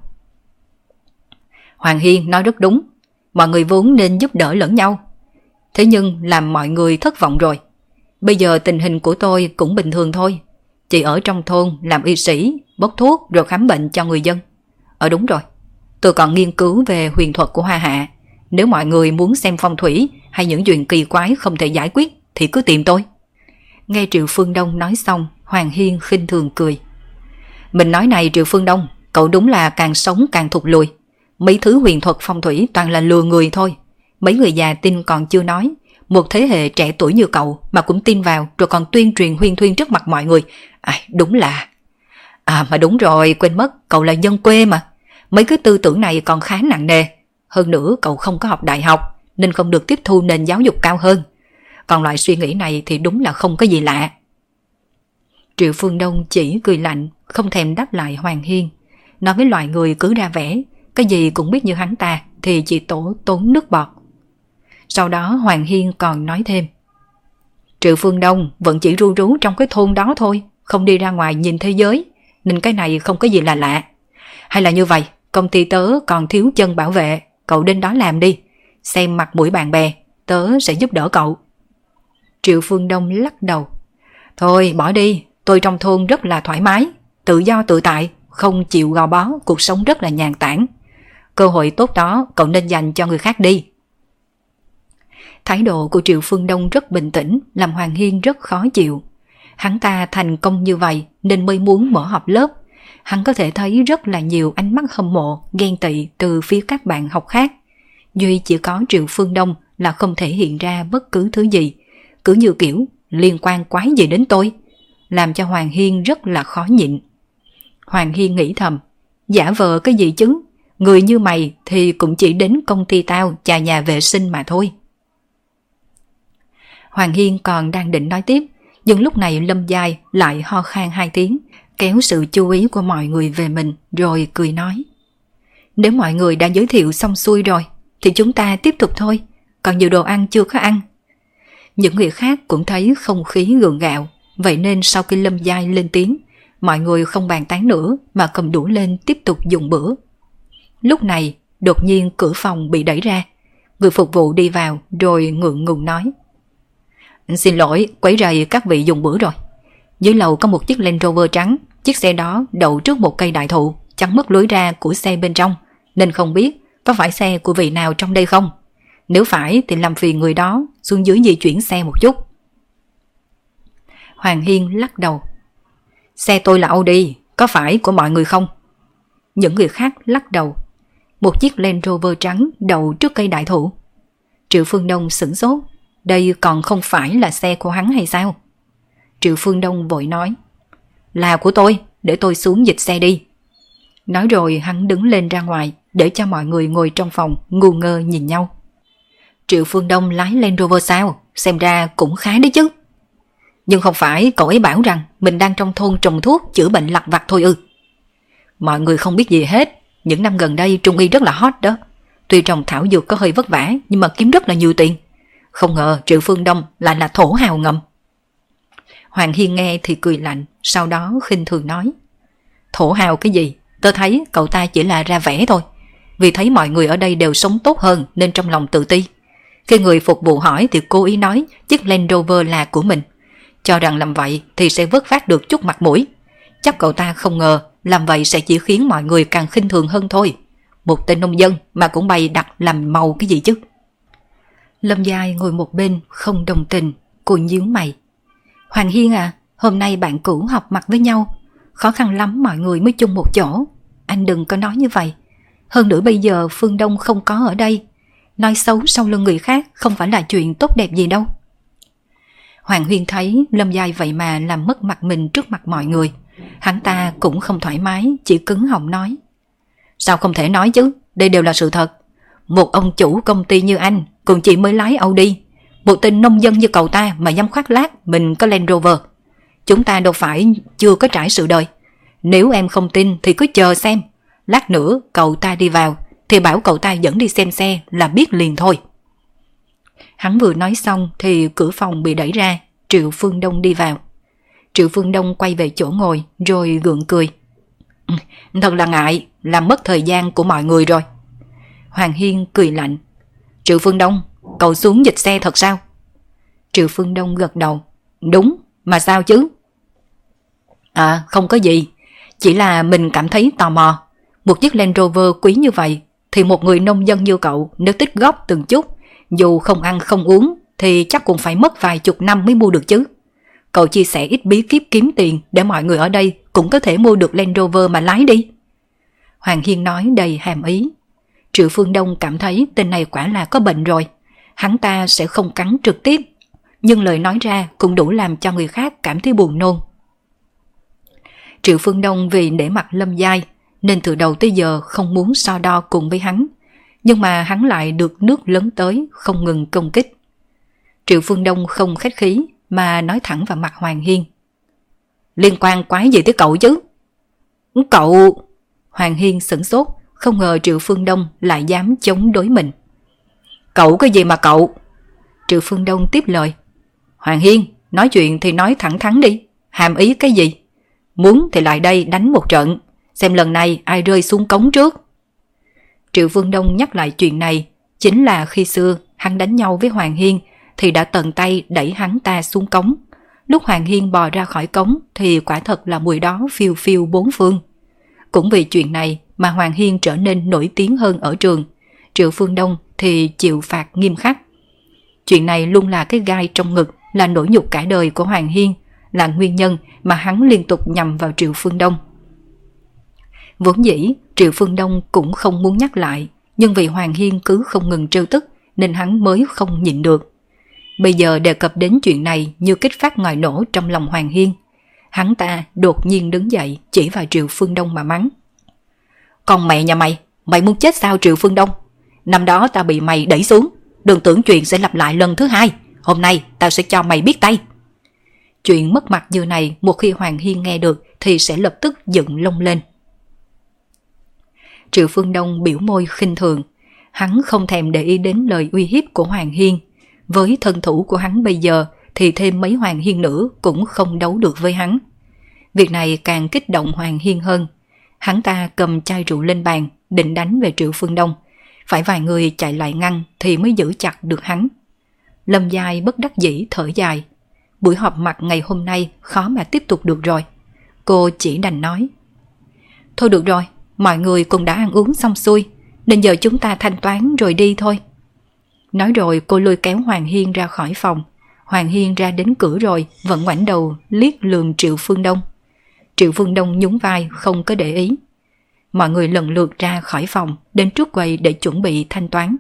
Hoàng Hiên nói rất đúng. Mọi người vốn nên giúp đỡ lẫn nhau. Thế nhưng làm mọi người thất vọng rồi. Bây giờ tình hình của tôi cũng bình thường thôi. Chỉ ở trong thôn làm y sĩ, bốc thuốc rồi khám bệnh cho người dân. Đúng rồi. Tôi còn nghiên cứu về huyền thuật của Hoa Hạ. Nếu mọi người muốn xem phong thủy hay những chuyện kỳ quái không thể giải quyết thì cứ tìm tôi. Nghe Triệu Phương Đông nói xong, Hoàng Hiên khinh thường cười. Mình nói này Triệu Phương Đông, cậu đúng là càng sống càng thụt lùi. Mấy thứ huyền thuật phong thủy toàn là lừa người thôi. Mấy người già tin còn chưa nói, một thế hệ trẻ tuổi như cậu mà cũng tin vào rồi còn tuyên truyền huyên thuyên trước mặt mọi người. Đúng là... mà đúng rồi, quên mất, cậu là dân quê mà. Mấy cái tư tưởng này còn khá nặng nề. Hơn nữa cậu không có học đại học nên không được tiếp thu nền giáo dục cao hơn. Còn loại suy nghĩ này thì đúng là không có gì lạ. Triệu Phương Đông chỉ cười lạnh, không thèm đáp lại Hoàng Hiên. Nói với loại người cứ ra vẻ, cái gì cũng biết như hắn ta thì chỉ tốn nước bọt. Sau đó Hoàng Hiên còn nói thêm. Triệu Phương Đông vẫn chỉ ru rú trong cái thôn đó thôi, không đi ra ngoài nhìn thế giới, nên cái này không có gì là lạ. Hay là như vậy, công ty tớ còn thiếu chân bảo vệ, cậu đến đó làm đi. Xem mặt mũi bạn bè, tớ sẽ giúp đỡ cậu. Triệu Phương Đông lắc đầu. Thôi bỏ đi, tôi trong thôn rất là thoải mái, tự do tự tại, không chịu gò bó, cuộc sống rất là nhàn tản. Cơ hội tốt đó cậu nên dành cho người khác đi. Thái độ của Triệu Phương Đông rất bình tĩnh, làm Hoàng Hiên rất khó chịu. Hắn ta thành công như vậy nên mới muốn mở họp lớp. Hắn có thể thấy rất là nhiều ánh mắt hâm mộ, ghen tị từ phía các bạn học khác. Duy chỉ có Triệu Phương Đông là không thể hiện ra bất cứ thứ gì, cứ như kiểu liên quan quái gì đến tôi, làm cho Hoàng Hiên rất là khó nhịn. Hoàng Hiên nghĩ thầm, giả vờ cái gì chứ, người như mày thì cũng chỉ đến công ty tao chà nhà vệ sinh mà thôi. Hoàng Hiên còn đang định nói tiếp, nhưng lúc này Lâm Giai lại ho khan 2 tiếng, kéo sự chú ý của mọi người về mình rồi cười nói. Nếu mọi người đã giới thiệu xong xuôi rồi thì chúng ta tiếp tục thôi, còn nhiều đồ ăn chưa có ăn. Những người khác cũng thấy không khí gượng gạo, vậy nên sau khi Lâm Giai lên tiếng, mọi người không bàn tán nữa mà cầm đũa lên tiếp tục dùng bữa. Lúc này đột nhiên cửa phòng bị đẩy ra, người phục vụ đi vào rồi ngượng ngùng nói. Xin lỗi quấy rầy các vị dùng bữa rồi. Dưới lầu có một chiếc Land Rover trắng, chiếc xe đó đậu trước một cây đại thụ, chắn mất lối ra của xe bên trong, nên không biết có phải xe của vị nào trong đây không. Nếu phải thì làm phiền người đó xuống dưới di chuyển xe một chút. Hoàng Hiên lắc đầu. Xe tôi là Audi, có phải của mọi người không? Những người khác lắc đầu. Một chiếc Land Rover trắng đậu trước cây đại thụ. Triệu Phương Đông sửng sốt. Đây còn không phải là xe của hắn hay sao? Triệu Phương Đông vội nói. Là của tôi, để tôi xuống dịch xe đi. Nói rồi hắn đứng lên ra ngoài để cho mọi người ngồi trong phòng ngu ngơ nhìn nhau. Triệu Phương Đông lái Land Rover sao? Xem ra cũng khá đấy chứ. Nhưng không phải cậu ấy bảo rằng mình đang trong thôn trồng thuốc chữa bệnh lặt vặt thôi ư? Mọi người không biết gì hết. Những năm gần đây Trung Y rất là hot đó. Tuy trồng thảo dược có hơi vất vả nhưng mà kiếm rất là nhiều tiền. Không ngờ Triệu Phương Đông lại là thổ hào ngầm. Hoàng Hiên nghe thì cười lạnh, sau đó khinh thường nói. Thổ hào cái gì? Tớ thấy cậu ta chỉ là ra vẻ thôi. Vì thấy mọi người ở đây đều sống tốt hơn nên trong lòng tự ti. Khi người phục vụ hỏi thì cố ý nói chiếc Land Rover là của mình. Cho rằng làm vậy thì sẽ vớt vát được chút mặt mũi. Chắc cậu ta không ngờ làm vậy sẽ chỉ khiến mọi người càng khinh thường hơn thôi. Một tên nông dân mà cũng bày đặt làm màu cái gì chứ. Lâm Giai ngồi một bên không đồng tình, cô nhíu mày. Hoàng Hiên à, hôm nay bạn cũ họp mặt với nhau, khó khăn lắm mọi người mới chung một chỗ. Anh đừng có nói như vậy. Hơn nữa bây giờ Phương Đông không có ở đây. Nói xấu sau lưng người khác không phải là chuyện tốt đẹp gì đâu. Hoàng Hiên thấy Lâm Giai vậy mà làm mất mặt mình trước mặt mọi người. Hắn ta cũng không thoải mái, chỉ cứng họng nói. Sao không thể nói chứ, đây đều là sự thật. Một ông chủ công ty như anh còn chỉ mới lái Audi. Một tên nông dân như cậu ta mà dám khoác lác mình có Land Rover. Chúng ta đâu phải chưa có trải sự đời. Nếu em không tin thì cứ chờ xem. Lát nữa cậu ta đi vào thì bảo cậu ta dẫn đi xem xe là biết liền thôi. Hắn vừa nói xong thì cửa phòng bị đẩy ra, Triệu Phương Đông đi vào. Triệu Phương Đông quay về chỗ ngồi rồi gượng cười. Thật là ngại, làm mất thời gian của mọi người rồi. Hoàng Hiên cười lạnh. Triệu Phương Đông, cậu xuống dịch xe thật sao? Triệu Phương Đông gật đầu. Đúng, mà sao chứ? À, không có gì. Chỉ là mình cảm thấy tò mò. Một chiếc Land Rover quý như vậy thì một người nông dân như cậu nếu tích góp từng chút, dù không ăn không uống thì chắc cũng phải mất vài chục năm mới mua được chứ. Cậu chia sẻ ít bí kíp kiếm tiền để mọi người ở đây cũng có thể mua được Land Rover mà lái đi. Hoàng Hiên nói đầy hàm ý. Triệu Phương Đông cảm thấy tên này quả là có bệnh rồi. Hắn ta sẽ không cắn trực tiếp, nhưng lời nói ra cũng đủ làm cho người khác cảm thấy buồn nôn. Triệu Phương Đông vì để mặt Lâm Giai nên từ đầu tới giờ không muốn so đo cùng với hắn. Nhưng mà hắn lại được nước lớn tới không ngừng công kích. Triệu Phương Đông không khách khí mà nói thẳng vào mặt Hoàng Hiên. Liên quan quái gì tới cậu chứ? Cậu... Hoàng Hiên sửng sốt, không ngờ Triệu Phương Đông lại dám chống đối mình. Cậu cái gì mà cậu? Triệu Phương Đông tiếp lời. Hoàng Hiên, nói chuyện thì nói thẳng thắn đi, hàm ý cái gì? Muốn thì lại đây đánh một trận, xem lần này ai rơi xuống cống trước. Triệu Phương Đông nhắc lại chuyện này, chính là khi xưa hắn đánh nhau với Hoàng Hiên thì đã tận tay đẩy hắn ta xuống cống. Lúc Hoàng Hiên bò ra khỏi cống thì quả thật là mùi đó phiêu phiêu bốn phương. Cũng vì chuyện này mà Hoàng Hiên trở nên nổi tiếng hơn ở trường. Triệu Phương Đông thì chịu phạt nghiêm khắc. Chuyện này luôn là cái gai trong ngực, là nỗi nhục cả đời của Hoàng Hiên, là nguyên nhân mà hắn liên tục nhằm vào Triệu Phương Đông. Vốn dĩ Triệu Phương Đông cũng không muốn nhắc lại, nhưng vì Hoàng Hiên cứ không ngừng trêu tức nên hắn mới không nhịn được. Bây giờ đề cập đến chuyện này như kích phát ngòi nổ trong lòng Hoàng Hiên. Hắn ta đột nhiên đứng dậy chỉ vào Triệu Phương Đông mà mắng. Còn mẹ nhà mày, mày muốn chết sao Triệu Phương Đông? Năm đó tao bị mày đẩy xuống, đừng tưởng chuyện sẽ lặp lại lần thứ hai. Hôm nay tao sẽ cho mày biết tay. Chuyện mất mặt như này một khi Hoàng Hiên nghe được thì sẽ lập tức dựng lông lên. Triệu Phương Đông biểu môi khinh thường. Hắn không thèm để ý đến lời uy hiếp của Hoàng Hiên. Với thân thủ của hắn bây giờ thì thêm mấy Hoàng Hiên nữa cũng không đấu được với hắn. Việc này càng kích động Hoàng Hiên hơn. Hắn ta cầm chai rượu lên bàn định đánh về Triệu Phương Đông. Phải vài người chạy lại ngăn thì mới giữ chặt được hắn. Lâm Giai bất đắc dĩ thở dài. Buổi họp mặt ngày hôm nay khó mà tiếp tục được rồi. Cô chỉ đành nói. Thôi được rồi, mọi người cũng đã ăn uống xong xuôi, nên giờ chúng ta thanh toán rồi đi thôi. Nói rồi cô lôi kéo Hoàng Hiên ra khỏi phòng. Hoàng Hiên ra đến cửa rồi vẫn ngoảnh đầu liếc lườm Triệu Phương Đông. Triệu Phương Đông nhún vai không có để ý. Mọi người lần lượt ra khỏi phòng đến trước quầy để chuẩn bị thanh toán.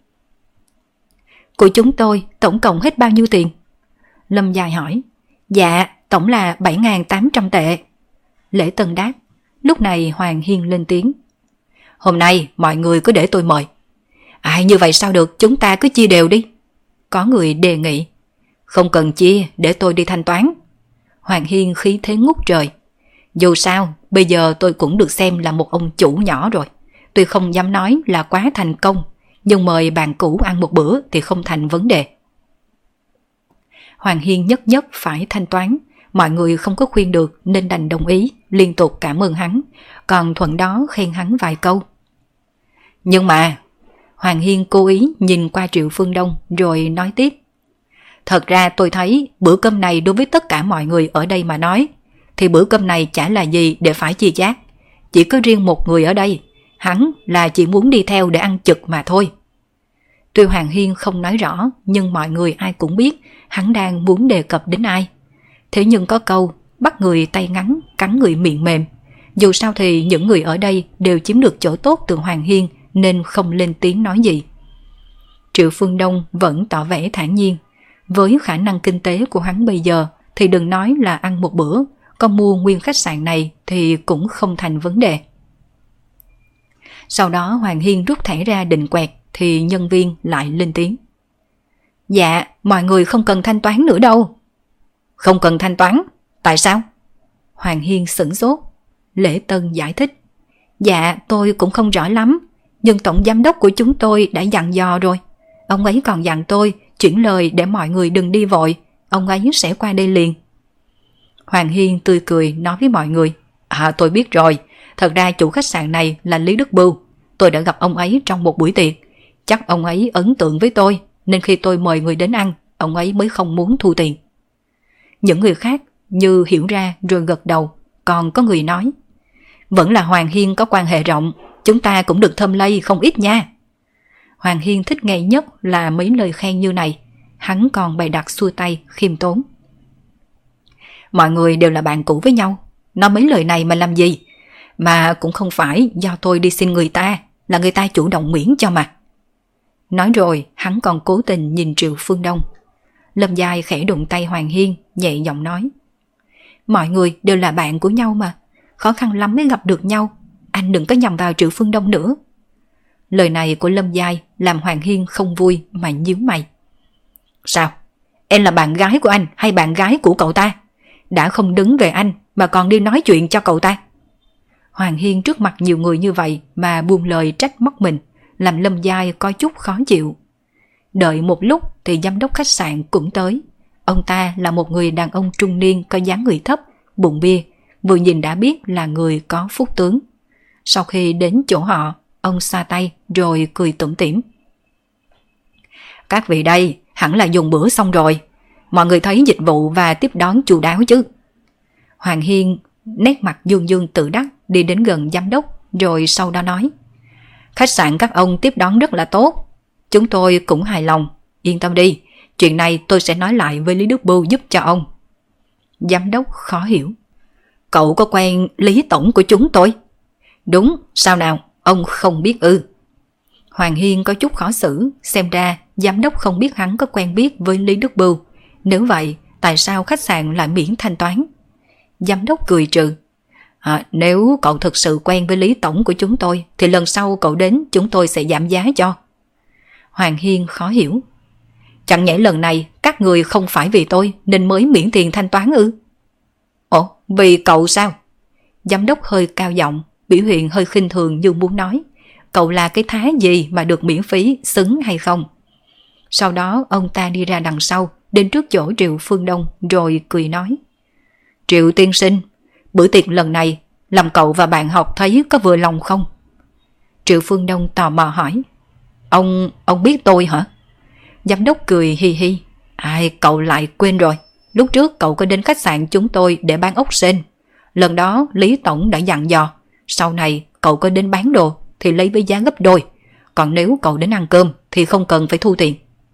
Của chúng tôi tổng cộng hết bao nhiêu tiền? Lâm Giai hỏi. Dạ, tổng là 7.800 tệ. Lễ Tân đáp. Lúc này Hoàng Hiên lên tiếng. Hôm nay mọi người cứ để tôi mời. Như vậy sao được, chúng ta cứ chia đều đi. Có người đề nghị. Không cần chia, để tôi đi thanh toán. Hoàng Hiên khí thế ngút trời. Dù sao, bây giờ tôi cũng được xem là một ông chủ nhỏ rồi. Tuy không dám nói là quá thành công, nhưng mời bạn cũ ăn một bữa thì không thành vấn đề. Hoàng Hiên nhất nhất phải thanh toán. Mọi người không có khuyên được nên đành đồng ý, liên tục cảm ơn hắn, còn thuận đó khen hắn vài câu. Nhưng mà, Hoàng Hiên cố ý nhìn qua Triệu Phương Đông rồi nói tiếp. Thật ra tôi thấy bữa cơm này đối với tất cả mọi người ở đây mà nói, thì bữa cơm này chả là gì để phải chia chác. Chỉ có riêng một người ở đây, hắn là chỉ muốn đi theo để ăn chực mà thôi. Tuy Hoàng Hiên không nói rõ, nhưng mọi người ai cũng biết hắn đang muốn đề cập đến ai. Thế nhưng có câu, bắt người tay ngắn, cắn người miệng mềm. Dù sao thì những người ở đây đều chiếm được chỗ tốt từ Hoàng Hiên nên không lên tiếng nói gì. Triệu Phương Đông vẫn tỏ vẻ thản nhiên. Với khả năng kinh tế của hắn bây giờ thì đừng nói là ăn một bữa, có mua nguyên khách sạn này thì cũng không thành vấn đề. Sau đó Hoàng Hiên rút thẻ ra định quẹt thì nhân viên lại lên tiếng. Dạ, mọi người không cần thanh toán nữa đâu. Không cần thanh toán? Tại sao? Hoàng Hiên sửng sốt. Lễ Tân giải thích. Dạ, tôi cũng không rõ lắm, nhưng tổng giám đốc của chúng tôi đã dặn dò rồi. Ông ấy còn dặn tôi chuyển lời để mọi người đừng đi vội, ông ấy sẽ qua đây liền. Hoàng Hiên tươi cười nói với mọi người. Tôi biết rồi, thật ra chủ khách sạn này là Lý Đức Bưu. Tôi đã gặp ông ấy trong một buổi tiệc. Chắc ông ấy ấn tượng với tôi, nên khi tôi mời người đến ăn, ông ấy mới không muốn thu tiền. Những người khác như hiểu ra rồi gật đầu, còn có người nói. Vẫn là Hoàng Hiên có quan hệ rộng, chúng ta cũng được thơm lây không ít nha. Hoàng Hiên thích nghe nhất là mấy lời khen như này. Hắn còn bày đặt xua tay khiêm tốn. Mọi người đều là bạn cũ với nhau, nói mấy lời này mà làm gì? Mà cũng không phải do tôi đi xin người ta, là người ta chủ động miễn cho mà. Nói rồi hắn còn cố tình nhìn Triệu Phương Đông. Lâm Giai khẽ đụng tay Hoàng Hiên, nhẹ giọng nói. Mọi người đều là bạn của nhau mà, khó khăn lắm mới gặp được nhau, anh đừng có nhầm vào Triệu Phương Đông nữa. Lời này của Lâm Giai làm Hoàng Hiên không vui mà nhíu mày. Sao? Em là bạn gái của anh hay bạn gái của cậu ta? Đã không đứng về anh mà còn đi nói chuyện cho cậu ta. Hoàng Hiên trước mặt nhiều người như vậy mà buông lời trách móc mình, làm Lâm Giai có chút khó chịu. Đợi một lúc thì giám đốc khách sạn cũng tới. Ông ta là một người đàn ông trung niên có dáng người thấp, bụng bia, vừa nhìn đã biết là người có phúc tướng. Sau khi đến chỗ họ, ông xoa tay rồi cười tủm tỉm. Các vị đây hẳn là dùng bữa xong rồi. Mọi người thấy dịch vụ và tiếp đón chu đáo chứ? Hoàng Hiên nét mặt dương dương tự đắc đi đến gần giám đốc rồi sau đó nói. Khách sạn các ông tiếp đón rất là tốt. Chúng tôi cũng hài lòng. Yên tâm đi, chuyện này tôi sẽ nói lại với Lý Đức Bưu giúp cho ông. Giám đốc khó hiểu. Cậu có quen Lý tổng của chúng tôi? Đúng, sao nào, ông không biết ư? Hoàng Hiên có chút khó xử, xem ra giám đốc không biết hắn có quen biết với Lý Đức Bưu. Nếu vậy, tại sao khách sạn lại miễn thanh toán? Giám đốc cười trừ. Nếu cậu thực sự quen với Lý tổng của chúng tôi, thì lần sau cậu đến chúng tôi sẽ giảm giá cho. Hoàng Hiên khó hiểu. Chẳng nhẽ lần này các người không phải vì tôi nên mới miễn tiền thanh toán ư? Ồ, vì cậu sao? Giám đốc hơi cao giọng, biểu hiện hơi khinh thường như muốn nói, cậu là cái thá gì mà được miễn phí, xứng hay không? Sau đó ông ta đi ra đằng sau, đến trước chỗ Triệu Phương Đông rồi cười nói. Triệu tiên sinh, bữa tiệc lần này làm cậu và bạn học thấy có vừa lòng không? Triệu Phương Đông tò mò hỏi. Ông biết tôi hả? Giám đốc cười hi hi. Cậu lại quên rồi. Lúc trước cậu có đến khách sạn chúng tôi để bán ốc sên. Lần đó Lý tổng đã dặn dò, sau này cậu có đến bán đồ thì lấy với giá gấp đôi. Còn nếu cậu đến ăn cơm thì không cần phải thu tiền.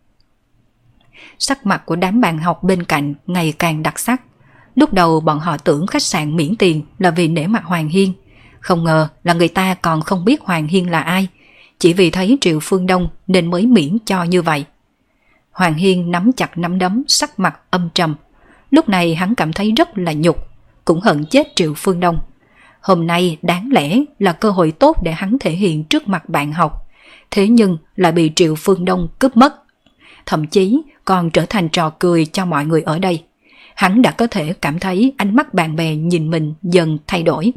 Sắc mặt của đám bạn học bên cạnh ngày càng đặc sắc. Lúc đầu bọn họ tưởng khách sạn miễn tiền là vì nể mặt Hoàng Hiên. Không ngờ là người ta còn không biết Hoàng Hiên là ai. Chỉ vì thấy Triệu Phương Đông nên mới miễn cho như vậy. Hoàng Hiên nắm chặt nắm đấm, sắc mặt âm trầm. Lúc này hắn cảm thấy rất là nhục, cũng hận chết Triệu Phương Đông. Hôm nay đáng lẽ là cơ hội tốt để hắn thể hiện trước mặt bạn học. Thế nhưng lại bị Triệu Phương Đông cướp mất. Thậm chí còn trở thành trò cười cho mọi người ở đây. Hắn đã có thể cảm thấy ánh mắt bạn bè nhìn mình dần thay đổi.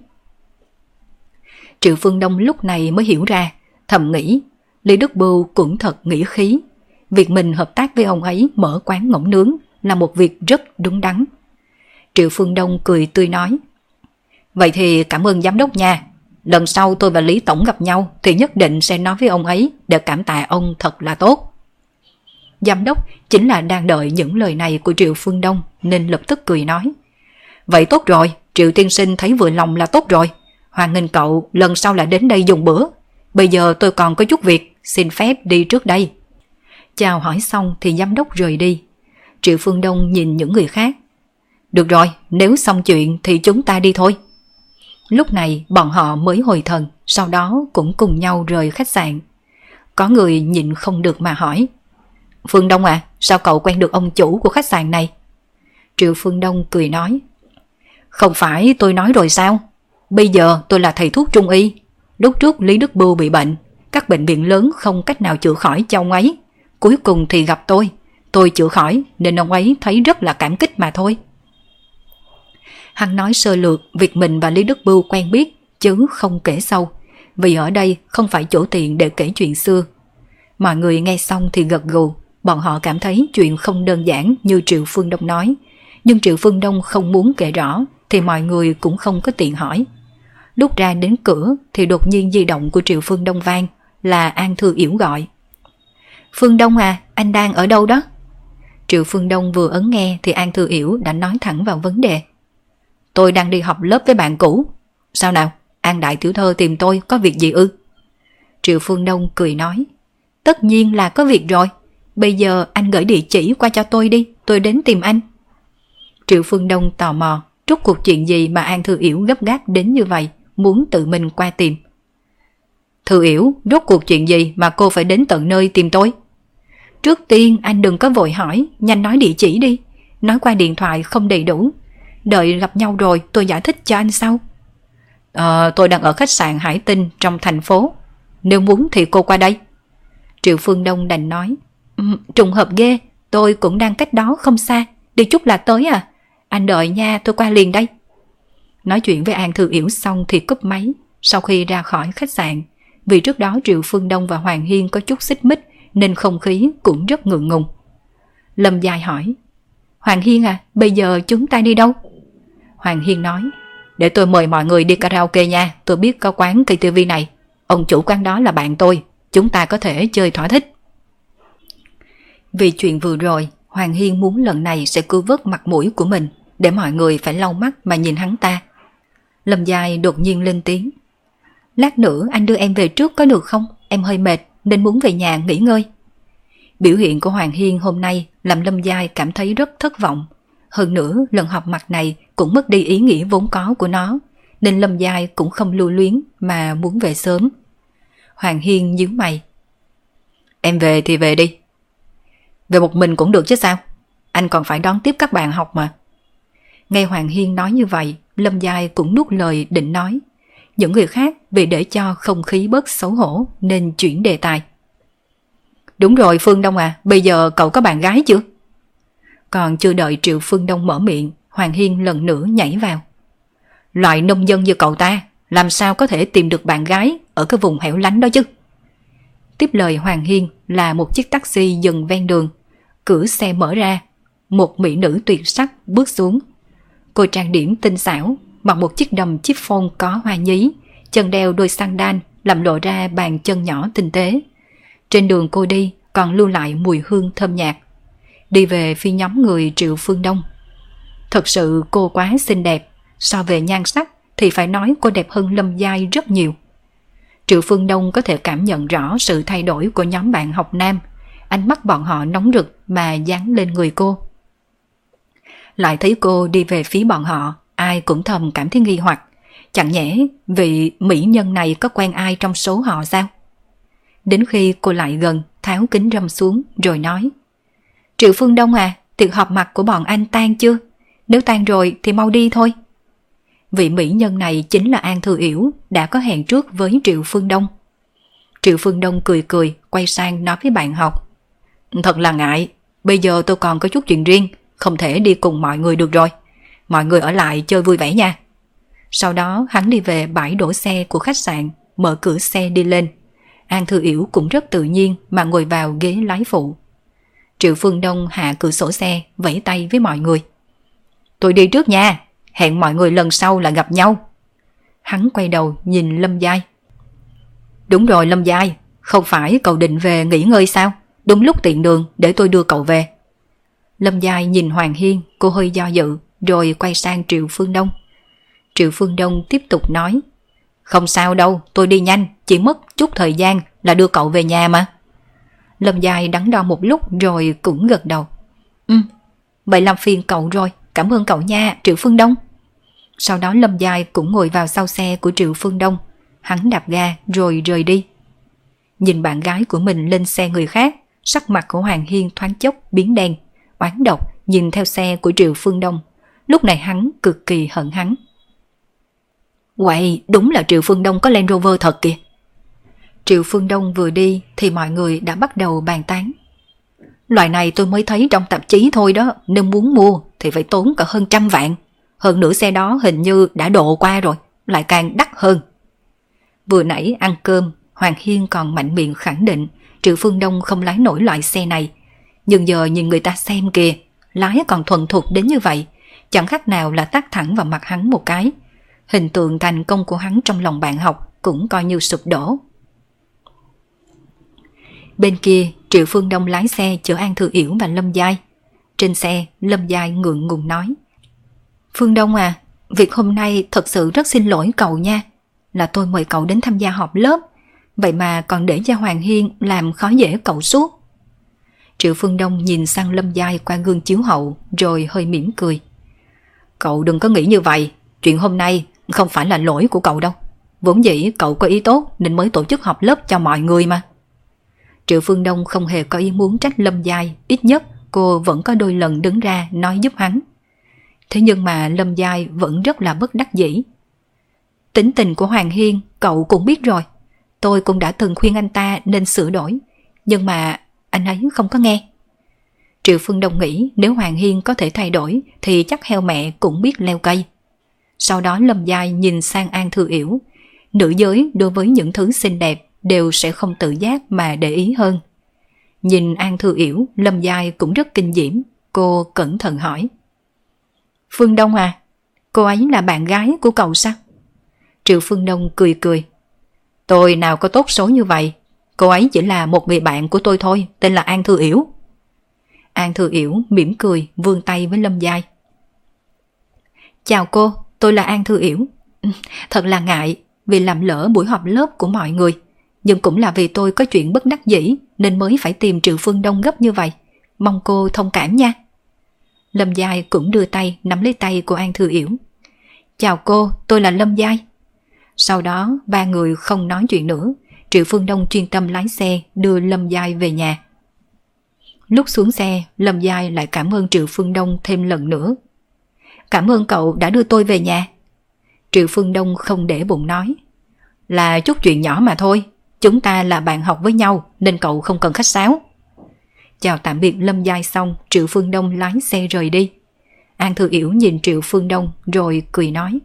Triệu Phương Đông lúc này mới hiểu ra, thầm nghĩ, Lý Đức Bưu cũng thật nghĩ khí. Việc mình hợp tác với ông ấy mở quán ngỗng nướng là một việc rất đúng đắn. Triệu Phương Đông cười tươi nói. Vậy thì cảm ơn giám đốc nha. Lần sau tôi và Lý tổng gặp nhau thì nhất định sẽ nói với ông ấy để cảm tạ ông thật là tốt. Giám đốc chính là đang đợi những lời này của Triệu Phương Đông nên lập tức cười nói. Vậy tốt rồi, Triệu tiên sinh thấy vừa lòng là tốt rồi. Hoan nghênh cậu lần sau lại đến đây dùng bữa. Bây giờ tôi còn có chút việc, xin phép đi trước đây. Chào hỏi xong thì giám đốc rời đi. Triệu Phương Đông nhìn những người khác. Được rồi, nếu xong chuyện thì chúng ta đi thôi. Lúc này bọn họ mới hồi thần, sau đó cũng cùng nhau rời khách sạn. Có người nhịn không được mà hỏi. Phương Đông à, sao cậu quen được ông chủ của khách sạn này? Triệu Phương Đông cười nói. Không phải tôi nói rồi sao? Bây giờ tôi là thầy thuốc trung y. Lúc trước Lý Đức Bưu bị bệnh, các bệnh viện lớn không cách nào chữa khỏi cho ông ấy. Cuối cùng thì gặp tôi chữa khỏi nên ông ấy thấy rất là cảm kích mà thôi. Hắn nói sơ lược việc mình và Lý Đức Bưu quen biết chứ không kể sâu, vì ở đây không phải chỗ tiện để kể chuyện xưa. Mọi người nghe xong thì gật gù, bọn họ cảm thấy chuyện không đơn giản như Triệu Phương Đông nói, nhưng Triệu Phương Đông không muốn kể rõ thì mọi người cũng không có tiện hỏi. Lúc ra đến cửa thì đột nhiên di động của Triệu Phương Đông vang, là An Thư Yểu gọi. Phương Đông à, anh đang ở đâu đó? Triệu Phương Đông vừa ấn nghe thì An Thư Yểu đã nói thẳng vào vấn đề. Tôi đang đi học lớp với bạn cũ. Sao nào, An đại tiểu thơ tìm tôi có việc gì ư? Triệu Phương Đông cười nói. Tất nhiên là có việc rồi. Bây giờ anh gửi địa chỉ qua cho tôi đi, tôi đến tìm anh. Triệu Phương Đông tò mò, rốt cuộc chuyện gì mà An Thư Yểu gấp gáp đến như vậy, muốn tự mình qua tìm. Thư Yểu, rốt cuộc chuyện gì mà cô phải đến tận nơi tìm tôi? Trước tiên anh đừng có vội hỏi, nhanh nói địa chỉ đi. Nói qua điện thoại không đầy đủ. Đợi gặp nhau rồi tôi giải thích cho anh sau. Tôi đang ở khách sạn Hải Tinh trong thành phố. Nếu muốn thì cô qua đây. Triệu Phương Đông đành nói. Trùng hợp ghê, tôi cũng đang cách đó không xa. Đi chút là tới à. Anh đợi nha, tôi qua liền đây. Nói chuyện với An Thư Yểu xong thì cúp máy. Sau khi ra khỏi khách sạn, vì trước đó Triệu Phương Đông và Hoàng Hiên có chút xích mích nên không khí cũng rất ngượng ngùng. Lâm Giai hỏi. Hoàng Hiên à, bây giờ chúng ta đi đâu? Hoàng Hiên nói. Để tôi mời mọi người đi karaoke nha, tôi biết có quán KTV này. Ông chủ quán đó là bạn tôi, chúng ta có thể chơi thỏa thích. Vì chuyện vừa rồi, Hoàng Hiên muốn lần này sẽ cứu vớt mặt mũi của mình, để mọi người phải lau mắt mà nhìn hắn ta. Lâm Giai đột nhiên lên tiếng. Lát nữa anh đưa em về trước có được không? Em hơi mệt nên muốn về nhà nghỉ ngơi. Biểu hiện của Hoàng Hiên hôm nay làm Lâm Giai cảm thấy rất thất vọng. Hơn nữa lần họp mặt này cũng mất đi ý nghĩa vốn có của nó, nên Lâm Giai cũng không lưu luyến mà muốn về sớm. Hoàng Hiên nhíu mày. Em về thì về đi. Về một mình cũng được chứ sao, anh còn phải đón tiếp các bạn học mà. Nghe Hoàng Hiên nói như vậy, Lâm Giai cũng nuốt lời định nói. Những người khác vì để cho không khí bớt xấu hổ nên chuyển đề tài. Đúng rồi Phương Đông à, bây giờ cậu có bạn gái chưa? Còn chưa đợi Triệu Phương Đông mở miệng, Hoàng Hiên lần nữa nhảy vào. Loại nông dân như cậu ta làm sao có thể tìm được bạn gái ở cái vùng hẻo lánh đó chứ? Tiếp lời Hoàng Hiên là một chiếc taxi dừng ven đường. Cửa xe mở ra, một mỹ nữ tuyệt sắc bước xuống. Cô trang điểm tinh xảo, mặc một chiếc đầm chiffon có hoa nhí, chân đeo đôi sandal làm lộ ra bàn chân nhỏ tinh tế. Trên đường cô đi còn lưu lại mùi hương thơm nhạt. Đi về phía nhóm người Triệu Phương Đông. Thật sự cô quá xinh đẹp, so về nhan sắc thì phải nói cô đẹp hơn Lâm Giai rất nhiều. Triệu Phương Đông có thể cảm nhận rõ sự thay đổi của nhóm bạn học nam. Ánh mắt bọn họ nóng rực mà dán lên người cô. Lại thấy cô đi về phía bọn họ, ai cũng thầm cảm thấy nghi hoặc. Chẳng nhẽ vị mỹ nhân này có quen ai trong số họ sao? Đến khi cô lại gần, tháo kính râm xuống rồi nói. Triệu Phương Đông à, tiệc họp mặt của bọn anh tan chưa? Nếu tan rồi thì mau đi thôi. Vị mỹ nhân này chính là An Thư Yểu, đã có hẹn trước với Triệu Phương Đông. Triệu Phương Đông cười cười, quay sang nói với bạn học. Thật là ngại, bây giờ tôi còn có chút chuyện riêng, không thể đi cùng mọi người được rồi. Mọi người ở lại chơi vui vẻ nha. Sau đó hắn đi về bãi đổ xe của khách sạn, mở cửa xe đi lên. An Thư Yểu cũng rất tự nhiên mà ngồi vào ghế lái phụ. Triệu Phương Đông hạ cửa sổ xe, vẫy tay với mọi người. Tôi đi trước nha, hẹn mọi người lần sau là gặp nhau. Hắn quay đầu nhìn Lâm Giai. Đúng rồi Lâm Giai, không phải cậu định về nghỉ ngơi sao? Đúng lúc tiện đường để tôi đưa cậu về. Lâm Giai nhìn Hoàng Hiên, cô hơi do dự, rồi quay sang Triệu Phương Đông. Triệu Phương Đông tiếp tục nói. Không sao đâu, tôi đi nhanh, chỉ mất chút thời gian là đưa cậu về nhà mà. Lâm Giai đắn đo một lúc rồi cũng gật đầu. Vậy làm phiền cậu rồi, cảm ơn cậu nha Triệu Phương Đông. Sau đó Lâm Giai cũng ngồi vào sau xe của Triệu Phương Đông. Hắn đạp ga rồi rời đi. Nhìn bạn gái của mình lên xe người khác, sắc mặt của Hoàng Hiên thoáng chốc biến đen, oán độc nhìn theo xe của Triệu Phương Đông. Lúc này hắn cực kỳ hận hắn. Uầy, đúng là Triệu Phương Đông có Land Rover thật kìa. Triệu Phương Đông vừa đi thì mọi người đã bắt đầu bàn tán. Loại này tôi mới thấy trong tạp chí thôi đó, nên muốn mua thì phải tốn cả hơn 100 vạn. Hơn nữa xe đó hình như đã độ qua rồi, lại càng đắt hơn. Vừa nãy ăn cơm, Hoàng Hiên còn mạnh miệng khẳng định Triệu Phương Đông không lái nổi loại xe này. Nhưng giờ nhìn người ta xem kìa, lái còn thuần thục đến như vậy, chẳng khác nào là tát thẳng vào mặt hắn một cái. Hình tượng thành công của hắn trong lòng bạn học cũng coi như sụp đổ. Bên kia, Triệu Phương Đông lái xe chở An Thư Yểu và Lâm Giai. Trên xe, Lâm Giai ngượng ngùng nói. Phương Đông à, việc hôm nay thật sự rất xin lỗi cậu nha. Là tôi mời cậu đến tham gia họp lớp, vậy mà còn để cho Hoàng Hiên làm khó dễ cậu suốt. Triệu Phương Đông nhìn sang Lâm Giai qua gương chiếu hậu rồi hơi mỉm cười. Cậu đừng có nghĩ như vậy, chuyện hôm nay không phải là lỗi của cậu đâu. Vốn dĩ cậu có ý tốt nên mới tổ chức họp lớp cho mọi người mà. Triệu Phương Đông không hề có ý muốn trách Lâm Giai, ít nhất cô vẫn có đôi lần đứng ra nói giúp hắn. Thế nhưng mà Lâm Giai vẫn rất là bất đắc dĩ. Tính tình của Hoàng Hiên cậu cũng biết rồi. Tôi cũng đã từng khuyên anh ta nên sửa đổi, nhưng mà anh ấy không có nghe. Triệu Phương Đông nghĩ nếu Hoàng Hiên có thể thay đổi thì chắc heo mẹ cũng biết leo cây. Sau đó Lâm Giai nhìn sang An Thư Yểu. Nữ giới đối với những thứ xinh đẹp đều sẽ không tự giác mà để ý hơn. Nhìn An Thư Yểu, Lâm Giai cũng rất kinh diễm. Cô cẩn thận hỏi. Phương Đông à, cô ấy là bạn gái của cậu sao? Triệu Phương Đông cười cười. Tôi nào có tốt số như vậy. Cô ấy chỉ là một người bạn của tôi thôi, tên là An Thư Yểu. An Thư Yểu mỉm cười vươn tay với Lâm Giai. Chào cô, tôi là An Thư Yểu. Thật là ngại vì làm lỡ buổi họp lớp của mọi người, nhưng cũng là vì tôi có chuyện bất đắc dĩ nên mới phải tìm Triệu Phương Đông gấp như vậy. Mong cô thông cảm nha. Lâm Giai cũng đưa tay nắm lấy tay của An Thư Yểu. Chào cô, tôi là Lâm Giai. Sau đó ba người không nói chuyện nữa. Triệu Phương Đông chuyên tâm lái xe đưa Lâm Giai về nhà. Lúc xuống xe, Lâm Giai lại cảm ơn Triệu Phương Đông thêm lần nữa. Cảm ơn cậu đã đưa tôi về nhà. Triệu Phương Đông không để bụng nói. Là chút chuyện nhỏ mà thôi. Chúng ta là bạn học với nhau nên cậu không cần khách sáo. Chào tạm biệt Lâm Giai xong, Triệu Phương Đông lái xe rời đi. An Thư Yểu nhìn Triệu Phương Đông rồi cười nói.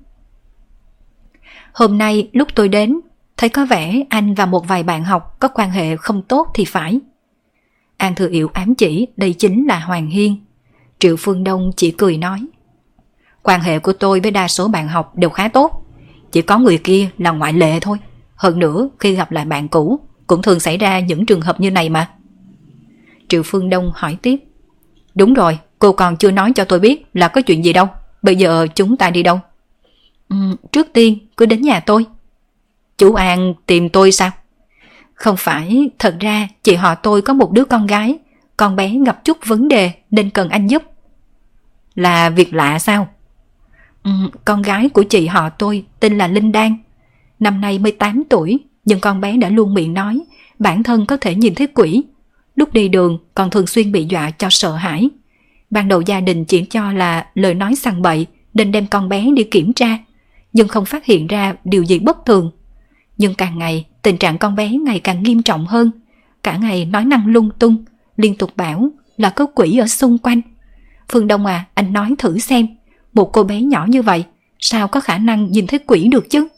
Hôm nay lúc tôi đến, thấy có vẻ anh và một vài bạn học có quan hệ không tốt thì phải. An Thư Yểu ám chỉ đây chính là Hoàng Hiên. Triệu Phương Đông chỉ cười nói. Quan hệ của tôi với đa số bạn học đều khá tốt. Chỉ có người kia là ngoại lệ thôi. Hơn nữa khi gặp lại bạn cũ cũng thường xảy ra những trường hợp như này mà. Triệu Phương Đông hỏi tiếp. Đúng rồi, cô còn chưa nói cho tôi biết là có chuyện gì đâu. Bây giờ chúng ta đi đâu? Trước tiên cứ đến nhà tôi. Chú An tìm tôi sao? Không phải, thật ra chị họ tôi có một đứa con gái. Con bé gặp chút vấn đề nên cần anh giúp. Là việc lạ sao? Con gái của chị họ tôi tên là Linh Đan. Năm nay mới 8 tuổi, nhưng con bé đã luôn miệng nói bản thân có thể nhìn thấy quỷ. Lúc đi đường còn thường xuyên bị dọa cho sợ hãi. Ban đầu gia đình chỉ cho là lời nói sằng bậy nên đem con bé đi kiểm tra, nhưng không phát hiện ra điều gì bất thường. Nhưng càng ngày tình trạng con bé ngày càng nghiêm trọng hơn. Cả ngày nói năng lung tung, liên tục bảo là có quỷ ở xung quanh. Phương Đông à, anh nói thử xem, một cô bé nhỏ như vậy sao có khả năng nhìn thấy quỷ được chứ?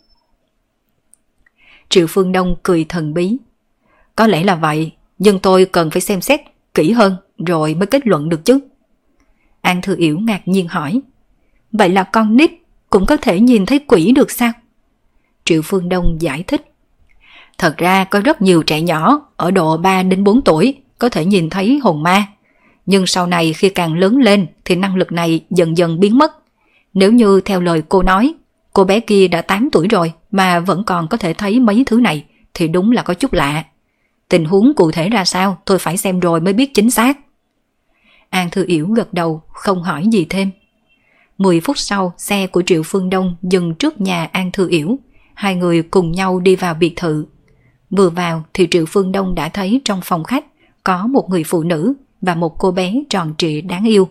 Triệu Phương Đông cười thần bí. Có lẽ là vậy, nhưng tôi cần phải xem xét kỹ hơn rồi mới kết luận được chứ. An Thư Yểu ngạc nhiên hỏi. Vậy là con nít cũng có thể nhìn thấy quỷ được sao? Triệu Phương Đông giải thích. Thật ra có rất nhiều trẻ nhỏ ở độ 3 đến 4 tuổi có thể nhìn thấy hồn ma. Nhưng sau này khi càng lớn lên thì năng lực này dần dần biến mất. Nếu như theo lời cô nói, cô bé kia đã 8 tuổi rồi mà vẫn còn có thể thấy mấy thứ này thì đúng là có chút lạ. Tình huống cụ thể ra sao tôi phải xem rồi mới biết chính xác. An Thư Yểu gật đầu không hỏi gì thêm. 10 phút sau, xe của Triệu Phương Đông dừng trước nhà An Thư Yểu. Hai người cùng nhau đi vào biệt thự. Vừa vào thì Triệu Phương Đông đã thấy trong phòng khách có một người phụ nữ và một cô bé tròn trịa đáng yêu.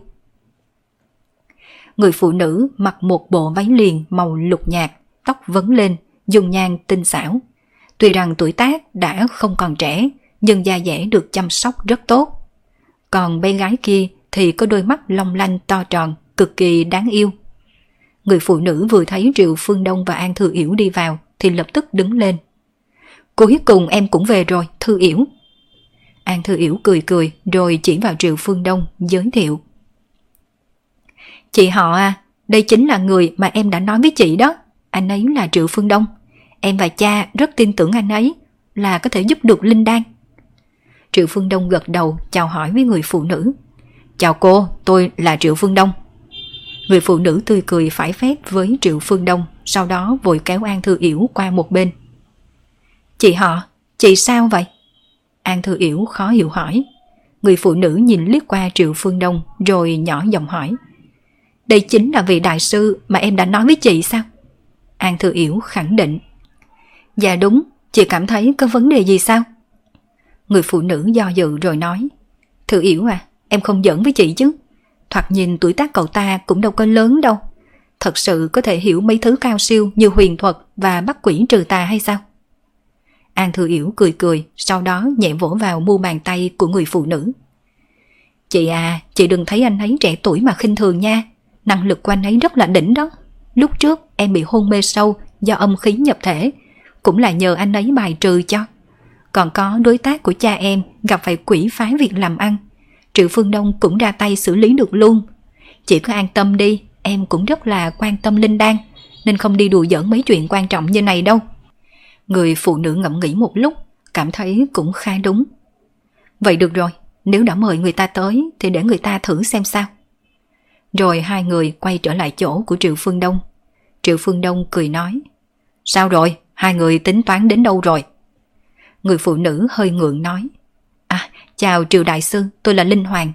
Người phụ nữ mặc một bộ váy liền màu lục nhạt, tóc vấn lên, dung nhan tinh xảo. Tuy rằng tuổi tác đã không còn trẻ, nhưng da dẻ được chăm sóc rất tốt. Còn bé gái kia thì có đôi mắt long lanh to tròn, cực kỳ đáng yêu. Người phụ nữ vừa thấy Triệu Phương Đông và An Thư Yểu đi vào thì lập tức đứng lên. Cuối cùng em cũng về rồi, Thư Yểu. An Thư Yểu cười cười rồi chỉ vào Triệu Phương Đông giới thiệu. Chị họ à, đây chính là người mà em đã nói với chị đó. Anh ấy là Triệu Phương Đông. Em và cha rất tin tưởng anh ấy là có thể giúp được Linh Đan. Triệu Phương Đông gật đầu chào hỏi với người phụ nữ. Chào cô, tôi là Triệu Phương Đông. Người phụ nữ tươi cười phái phép với Triệu Phương Đông, sau đó vội kéo An Thư Yểu qua một bên. Chị họ, chị sao vậy? An Thư Yểu khó hiểu hỏi. Người phụ nữ nhìn liếc qua Triệu Phương Đông rồi nhỏ giọng hỏi. Đây chính là vị đại sư mà em đã nói với chị sao? An Thư Yểu khẳng định. Dạ đúng, chị cảm thấy có vấn đề gì sao? Người phụ nữ do dự rồi nói. Thư Yểu à, em không giỡn với chị chứ. Thoạt nhìn tuổi tác cậu ta cũng đâu có lớn đâu. Thật sự có thể hiểu mấy thứ cao siêu như huyền thuật và bắt quỷ trừ tà hay sao? An Thư Yểu cười cười, sau đó nhẹ vỗ vào mu bàn tay của người phụ nữ. Chị à, chị đừng thấy anh ấy trẻ tuổi mà khinh thường nha. Năng lực của anh ấy rất là đỉnh đó. Lúc trước em bị hôn mê sâu do âm khí nhập thể, cũng là nhờ anh ấy bài trừ cho. Còn có đối tác của cha em gặp phải quỷ phá việc làm ăn, Triệu Phương Đông cũng ra tay xử lý được luôn. Chị cứ an tâm đi, em cũng rất là quan tâm Linh Đan, nên không đi đùa giỡn mấy chuyện quan trọng như này đâu. Người phụ nữ ngẫm nghĩ một lúc, cảm thấy cũng khá đúng. Vậy được rồi, nếu đã mời người ta tới thì để người ta thử xem sao. Rồi hai người quay trở lại chỗ của Triệu Phương Đông. Triệu Phương Đông cười nói. Sao rồi, hai người tính toán đến đâu rồi? Người phụ nữ hơi ngượng nói. À, chào Triệu Đại Sư, tôi là Linh Hoàng.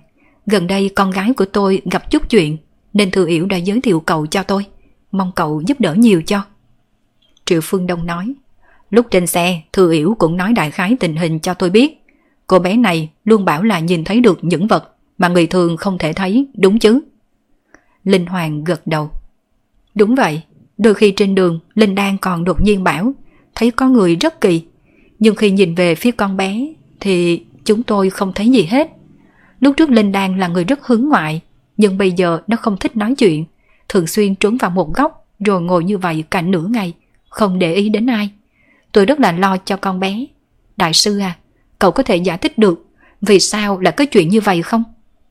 Gần đây con gái của tôi gặp chút chuyện, nên Thư Yểu đã giới thiệu cậu cho tôi. Mong cậu giúp đỡ nhiều cho. Triệu Phương Đông nói. Lúc trên xe, Thư Yểu cũng nói đại khái tình hình cho tôi biết. Cô bé này luôn bảo là nhìn thấy được những vật mà người thường không thể thấy, đúng chứ? Linh Hoàng gật đầu. Đúng vậy, đôi khi trên đường Linh Đan còn đột nhiên bảo thấy có người rất kỳ. Nhưng khi nhìn về phía con bé thì chúng tôi không thấy gì hết. Lúc trước Linh Đan là người rất hướng ngoại, nhưng bây giờ nó không thích nói chuyện, thường xuyên trốn vào một góc rồi ngồi như vậy cả nửa ngày, không để ý đến ai. Tôi rất là lo cho con bé. Đại sư à, cậu có thể giải thích được vì sao lại có chuyện như vậy không?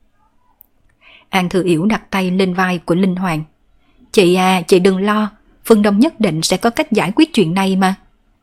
An Thư Yểu đặt tay lên vai của Linh Hoàng. Chị à, chị đừng lo, Phương Đông nhất định sẽ có cách giải quyết chuyện này mà.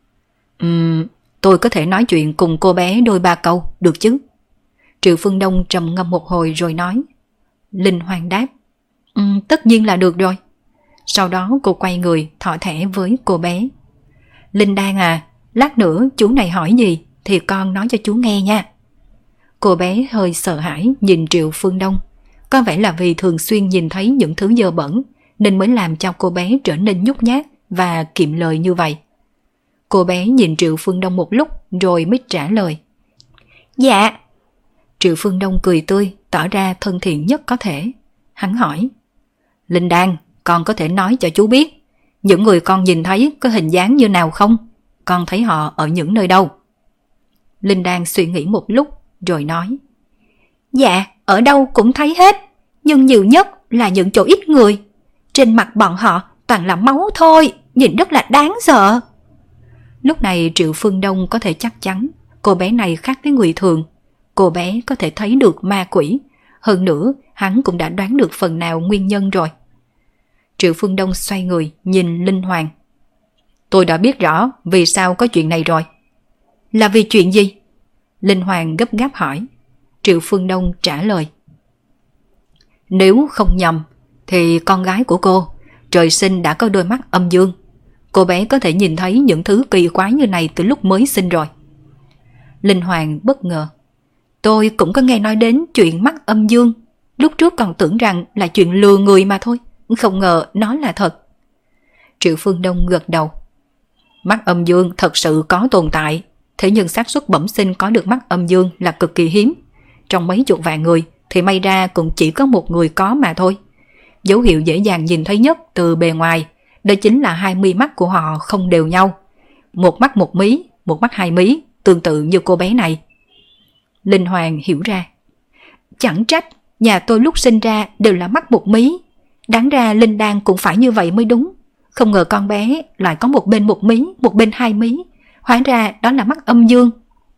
Tôi có thể nói chuyện cùng cô bé đôi ba câu, được chứ? Triệu Phương Đông trầm ngâm một hồi rồi nói. Linh Hoàng đáp. Tất nhiên là được rồi. Sau đó cô quay người thỏ thẻ với cô bé. Linh Đan à, lát nữa chú này hỏi gì thì con nói cho chú nghe nha. Cô bé hơi sợ hãi nhìn Triệu Phương Đông. Có vẻ là vì thường xuyên nhìn thấy những thứ dơ bẩn nên mới làm cho cô bé trở nên nhút nhát và kiệm lời như vậy. Cô bé nhìn Triệu Phương Đông một lúc rồi mới trả lời. Dạ. Triệu Phương Đông cười tươi, tỏ ra thân thiện nhất có thể. Hắn hỏi. Linh Đan, con có thể nói cho chú biết những người con nhìn thấy có hình dáng như nào không? Con thấy họ ở những nơi đâu? Linh Đan suy nghĩ một lúc rồi nói. Dạ, ở đâu cũng thấy hết, nhưng nhiều nhất là những chỗ ít người. Trên mặt bọn họ toàn là máu thôi, nhìn rất là đáng sợ. Lúc này Triệu Phương Đông có thể chắc chắn cô bé này khác với người thường. Cô bé có thể thấy được ma quỷ. Hơn nữa, hắn cũng đã đoán được phần nào nguyên nhân rồi. Triệu Phương Đông xoay người nhìn Linh Hoàng. Tôi đã biết rõ vì sao có chuyện này rồi. Là vì chuyện gì? Linh Hoàng gấp gáp hỏi. Triệu Phương Đông trả lời. Nếu không nhầm thì con gái của cô trời sinh đã có đôi mắt âm dương. Cô bé có thể nhìn thấy những thứ kỳ quái như này từ lúc mới sinh rồi. Linh Hoàng bất ngờ. Tôi cũng có nghe nói đến chuyện mắt âm dương. Lúc trước còn tưởng rằng là chuyện lừa người mà thôi, không ngờ nó là thật. Triệu Phương Đông gật đầu. Mắt âm dương thật sự có tồn tại, thế nhưng xác suất bẩm sinh có được mắt âm dương là cực kỳ hiếm. Trong mấy chục vạn người thì may ra cũng chỉ có một người có mà thôi. Dấu hiệu dễ dàng nhìn thấy nhất từ bề ngoài đó chính là hai mi mắt của họ không đều nhau. Một mắt một mí, một mắt hai mí, tương tự như cô bé này. Linh Hoàng hiểu ra. Chẳng trách nhà tôi lúc sinh ra đều là mắt một mí. Đáng ra Linh Đan cũng phải như vậy mới đúng. Không ngờ con bé lại có một bên một mí, một bên hai mí. Hóa ra đó là mắt âm dương.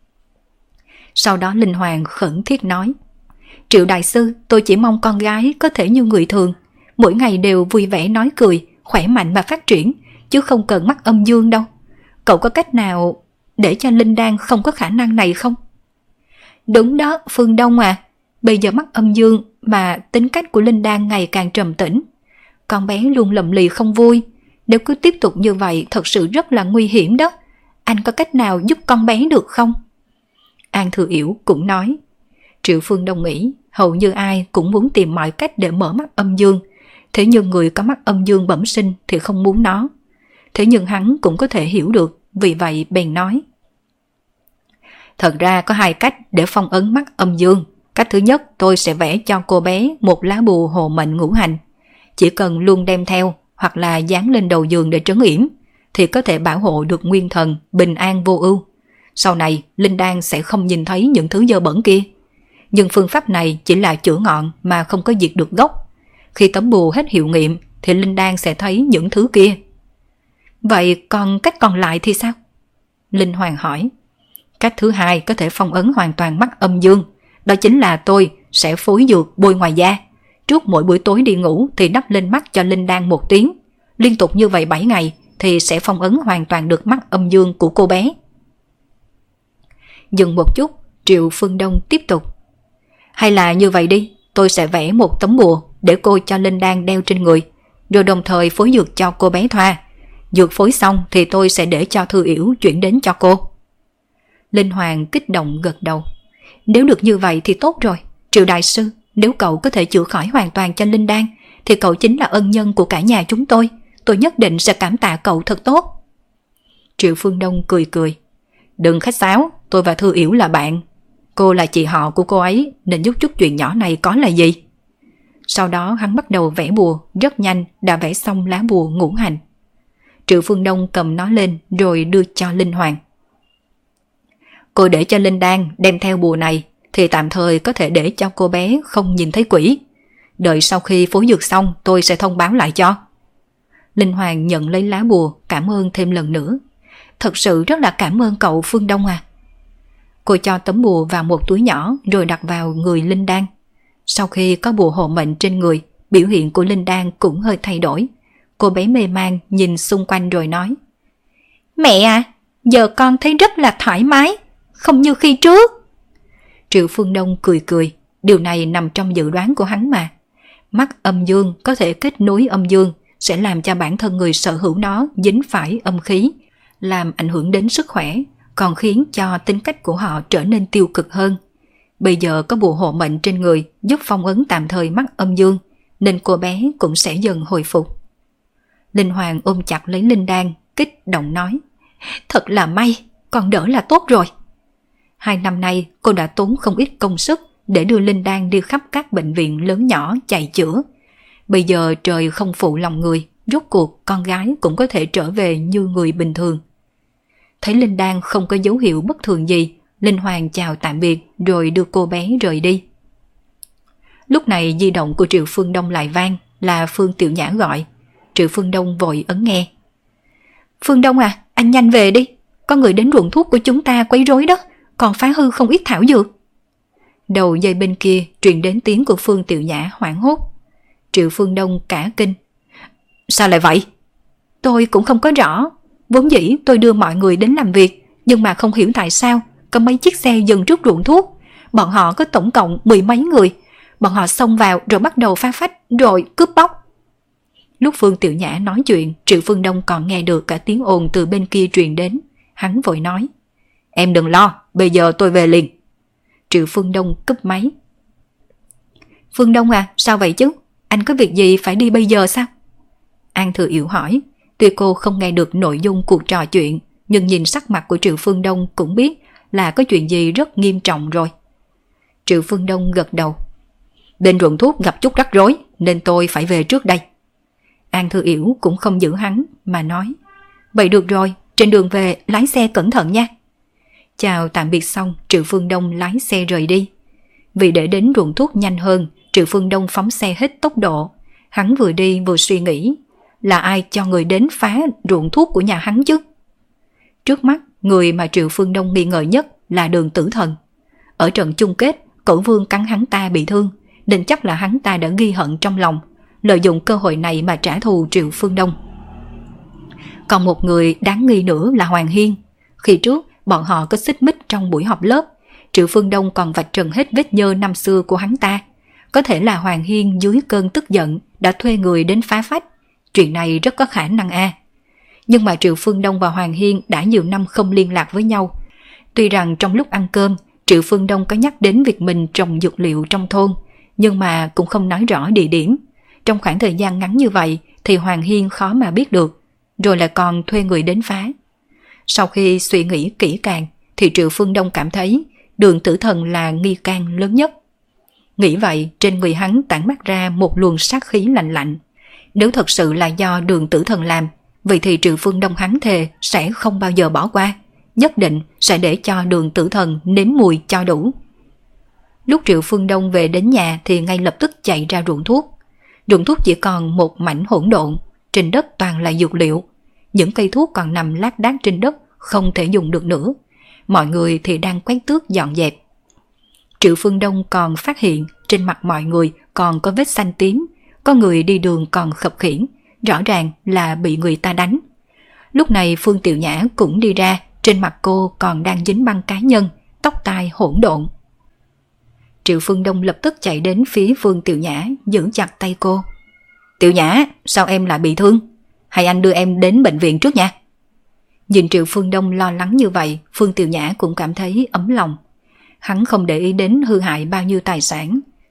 Sau đó Linh Hoàng khẩn thiết nói. Triệu đại sư, tôi chỉ mong con gái có thể như người thường, mỗi ngày đều vui vẻ nói cười, khỏe mạnh mà phát triển, chứ không cần mắt âm dương đâu. Cậu có cách nào để cho Linh Đan không có khả năng này không? Đúng đó, Phương Đông à. Bây giờ mắt âm dương mà tính cách của Linh Đan ngày càng trầm tĩnh. Con bé luôn lầm lì không vui. Nếu cứ tiếp tục như vậy thật sự rất là nguy hiểm đó. Anh có cách nào giúp con bé được không? An Thư Yểu cũng nói. Triệu Phương Đông nghĩ hầu như ai cũng muốn tìm mọi cách để mở mắt âm dương. Thế nhưng người có mắt âm dương bẩm sinh thì không muốn nó. Thế nhưng hắn cũng có thể hiểu được, vì vậy bèn nói. Thật ra có hai cách để phong ấn mắt âm dương. Cách thứ nhất, tôi sẽ vẽ cho cô bé một lá bùa hộ mệnh ngũ hành. Chỉ cần luôn đem theo hoặc là dán lên đầu giường để trấn yểm thì có thể bảo hộ được nguyên thần, bình an vô ưu. Sau này, Linh Đan sẽ không nhìn thấy những thứ dơ bẩn kia. Nhưng phương pháp này chỉ là chữa ngọn mà không có diệt được gốc. Khi tấm bùa hết hiệu nghiệm thì Linh Đan sẽ thấy những thứ kia. Vậy còn cách còn lại thì sao? Linh Hoàng hỏi. Cách thứ hai có thể phong ấn hoàn toàn mắt âm dương. Đó chính là tôi sẽ phối dược bôi ngoài da. Trước mỗi buổi tối đi ngủ thì đắp lên mắt cho Linh Đan 1 tiếng. Liên tục như vậy 7 ngày thì sẽ phong ấn hoàn toàn được mắt âm dương của cô bé. Dừng một chút, Triệu Phương Đông tiếp tục. Hay là như vậy đi, tôi sẽ vẽ một tấm bùa để cô cho Linh Đan đeo trên người, rồi đồng thời phối dược cho cô bé thoa. Dược phối xong thì tôi sẽ để cho Thư Yểu chuyển đến cho cô. Linh Hoàng kích động gật đầu. Nếu được như vậy thì tốt rồi. Triệu đại sư, Nếu cậu có thể chữa khỏi hoàn toàn cho Linh Đan thì cậu chính là ân nhân của cả nhà chúng tôi. Tôi nhất định sẽ cảm tạ cậu thật tốt. Triệu Phương Đông cười cười. Đừng khách sáo, tôi và Thư Yểu là bạn. Cô là chị họ của cô ấy nên giúp chút chuyện nhỏ này có là gì. Sau đó hắn bắt đầu vẽ bùa, rất nhanh đã vẽ xong lá bùa ngũ hành. Triệu Phương Đông cầm nó lên rồi đưa cho Linh Hoàng. Cô để cho Linh Đan đem theo bùa này thì tạm thời có thể để cho cô bé không nhìn thấy quỷ. Đợi sau khi phối dược xong tôi sẽ thông báo lại cho. Linh Hoàng nhận lấy lá bùa, cảm ơn thêm lần nữa. Thật sự rất là cảm ơn cậu Phương Đông à. Cô cho tấm bùa vào một túi nhỏ rồi đặt vào người Linh Đan. Sau khi có bùa hộ mệnh trên người, biểu hiện của Linh Đan cũng hơi thay đổi. Cô bé mê man nhìn xung quanh rồi nói: Mẹ à, giờ con thấy rất là thoải mái, không như khi trước. Triệu Phương Đông cười cười, điều này nằm trong dự đoán của hắn mà. Mắt âm dương có thể kết nối âm dương, sẽ làm cho bản thân người sở hữu nó dính phải âm khí, làm ảnh hưởng đến sức khỏe, còn khiến cho tính cách của họ trở nên tiêu cực hơn. Bây giờ có bùa hộ mệnh trên người giúp phong ấn tạm thời mắt âm dương, nên cô bé cũng sẽ dần hồi phục. Linh Hoàng ôm chặt lấy Linh Đan, kích động nói: Thật là may, con đỡ là tốt rồi. 2 năm nay cô đã tốn không ít công sức để đưa Linh Đan đi khắp các bệnh viện lớn nhỏ chạy chữa. Bây giờ trời không phụ lòng người, rốt cuộc con gái cũng có thể trở về như người bình thường. Thấy Linh Đan không có dấu hiệu bất thường gì, Linh Hoàng chào tạm biệt rồi đưa cô bé rời đi. Lúc này di động của Triệu Phương Đông lại vang, là Phương Tiểu Nhã gọi. Triệu Phương Đông vội ấn nghe. Phương Đông à, anh nhanh về đi, có người đến ruộng thuốc của chúng ta quấy rối đó, còn phá hư không ít thảo dược. Đầu dây bên kia truyền đến tiếng của Phương Tiểu Nhã hoảng hốt. Triệu Phương Đông cả kinh. Sao lại vậy? Tôi cũng không có rõ. Vốn dĩ tôi đưa mọi người đến làm việc, nhưng mà không hiểu tại sao có mấy chiếc xe dừng trước ruộng thuốc. Bọn họ có tổng cộng 10 mấy người. Bọn họ xông vào rồi bắt đầu phá phách rồi cướp bóc. Lúc Phương Tiểu Nhã nói chuyện, Triệu Phương Đông còn nghe được cả tiếng ồn từ bên kia truyền đến. Hắn vội nói: Em đừng lo, bây giờ tôi về liền. Triệu Phương Đông cúp máy. Phương Đông à, sao vậy chứ? Anh có việc gì phải đi bây giờ sao? An Thừa Yểu hỏi. Tuy cô không nghe được nội dung cuộc trò chuyện, nhưng nhìn sắc mặt của Triệu Phương Đông cũng biết là có chuyện gì rất nghiêm trọng rồi. Triệu Phương Đông gật đầu. Đến ruộng thuốc gặp chút rắc rối nên tôi phải về trước đây. An Thừa Yểu cũng không giữ hắn mà nói: Vậy được rồi, trên đường về lái xe cẩn thận nha. Chào tạm biệt xong, Triệu Phương Đông lái xe rời đi. Vì để đến ruộng thuốc nhanh hơn, Triệu Phương Đông phóng xe hết tốc độ. Hắn vừa đi vừa suy nghĩ, là ai cho người đến phá ruộng thuốc của nhà hắn chứ? Trước mắt, người mà Triệu Phương Đông nghi ngờ nhất là Đường Tử Thần. Ở trận chung kết, Cẩu Vương cắn hắn ta bị thương, nên chắc là hắn ta đã ghi hận trong lòng, lợi dụng cơ hội này mà trả thù Triệu Phương Đông. Còn một người đáng nghi nữa là Hoàng Hiên. Khi trước, bọn họ có xích mích trong buổi họp lớp, Triệu Phương Đông còn vạch trần hết vết nhơ năm xưa của hắn ta. Có thể là Hoàng Hiên dưới cơn tức giận đã thuê người đến phá phách. Chuyện này rất có khả năng a. Nhưng mà Triệu Phương Đông và Hoàng Hiên đã nhiều năm không liên lạc với nhau. Tuy rằng trong lúc ăn cơm, Triệu Phương Đông có nhắc đến việc mình trồng dược liệu trong thôn, nhưng mà cũng không nói rõ địa điểm. Trong khoảng thời gian ngắn như vậy thì Hoàng Hiên khó mà biết được, rồi lại còn thuê người đến phá. Sau khi suy nghĩ kỹ càng thì Triệu Phương Đông cảm thấy Đường Tử Thần là nghi can lớn nhất. Nghĩ vậy, trên người hắn tản mát ra một luồng sát khí lạnh lạnh. Nếu thật sự là do Đường Tử Thần làm, vậy thì Triệu Phương Đông hắn thề sẽ không bao giờ bỏ qua, nhất định sẽ để cho Đường Tử Thần nếm mùi cho đủ. Lúc Triệu Phương Đông về đến nhà thì ngay lập tức chạy ra ruộng thuốc. Ruộng thuốc chỉ còn một mảnh hỗn độn, trên đất toàn là dược liệu. Những cây thuốc còn nằm lác đác trên đất, không thể dùng được nữa. Mọi người thì đang quét tước dọn dẹp. Triệu Phương Đông còn phát hiện trên mặt mọi người còn có vết xanh tím, có người đi đường còn khập khiễng, rõ ràng là bị người ta đánh. Lúc này Phương Tiểu Nhã cũng đi ra, trên mặt cô còn đang dính băng cá nhân, tóc tai hỗn độn. Triệu Phương Đông lập tức chạy đến phía Phương Tiểu Nhã, giữ chặt tay cô. Tiểu Nhã, sao em lại bị thương? Hay anh đưa em đến bệnh viện trước nha. Nhìn Triệu Phương Đông lo lắng như vậy, Phương Tiểu Nhã cũng cảm thấy ấm lòng. Hắn không để ý đến hư hại bao nhiêu tài sản,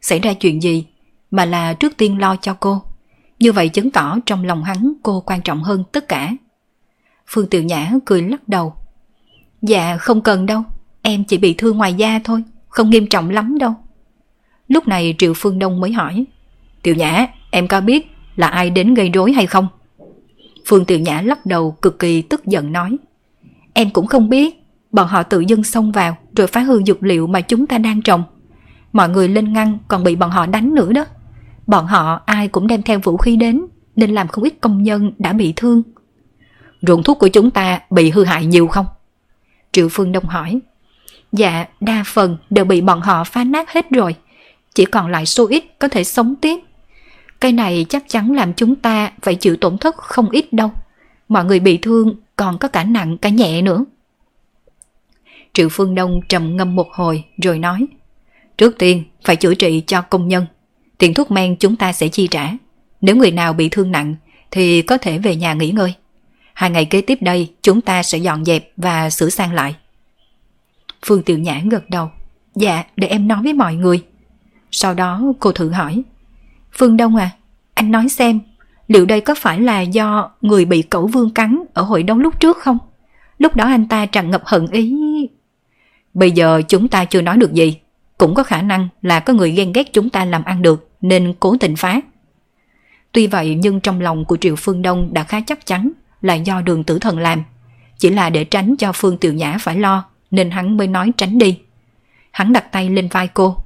xảy ra chuyện gì, mà là trước tiên lo cho cô. Như vậy chứng tỏ trong lòng hắn cô quan trọng hơn tất cả. Phương Tiểu Nhã cười lắc đầu. Dạ không cần đâu, em chỉ bị thương ngoài da thôi, không nghiêm trọng lắm đâu. Lúc này Triệu Phương Đông mới hỏi, Tiểu Nhã, em có biết là ai đến gây rối hay không? Phương Tiểu Nhã lắc đầu cực kỳ tức giận nói, em cũng không biết, bọn họ tự dưng xông vào rồi phá hư dược liệu mà chúng ta đang trồng. Mọi người lên ngăn còn bị bọn họ đánh nữa đó. Bọn họ ai cũng đem theo vũ khí đến, nên làm không ít công nhân đã bị thương. Ruộng thuốc của chúng ta bị hư hại nhiều không? Triệu Phương Đông hỏi. Dạ, đa phần đều bị bọn họ phá nát hết rồi, chỉ còn lại số ít có thể sống tiếp. Cái này chắc chắn làm chúng ta phải chịu tổn thất không ít đâu. Mọi người bị thương còn có cả nặng cả nhẹ nữa. Triệu Phương Đông trầm ngâm một hồi rồi nói, trước tiên phải chữa trị cho công nhân, tiền thuốc men chúng ta sẽ chi trả. Nếu người nào bị thương nặng thì có thể về nhà nghỉ ngơi. 2 ngày kế tiếp đây chúng ta sẽ dọn dẹp và sửa sang lại. Phương Tiểu Nhã gật đầu. Dạ, để em nói với mọi người. Sau đó cô thử hỏi, Phương Đông à, anh nói xem, liệu đây có phải là do người bị cẩu vương cắn ở hội đông lúc trước không? Lúc đó anh ta tràn ngập hận ý. Bây giờ chúng ta chưa nói được gì, cũng có khả năng là có người ghen ghét chúng ta làm ăn được nên cố tình phá. Tuy vậy nhưng trong lòng của Triệu Phương Đông đã khá chắc chắn là do Đường Tử Thần làm. Chỉ là để tránh cho Phương Tiểu Nhã phải lo nên hắn mới nói tránh đi. Hắn đặt tay lên vai cô.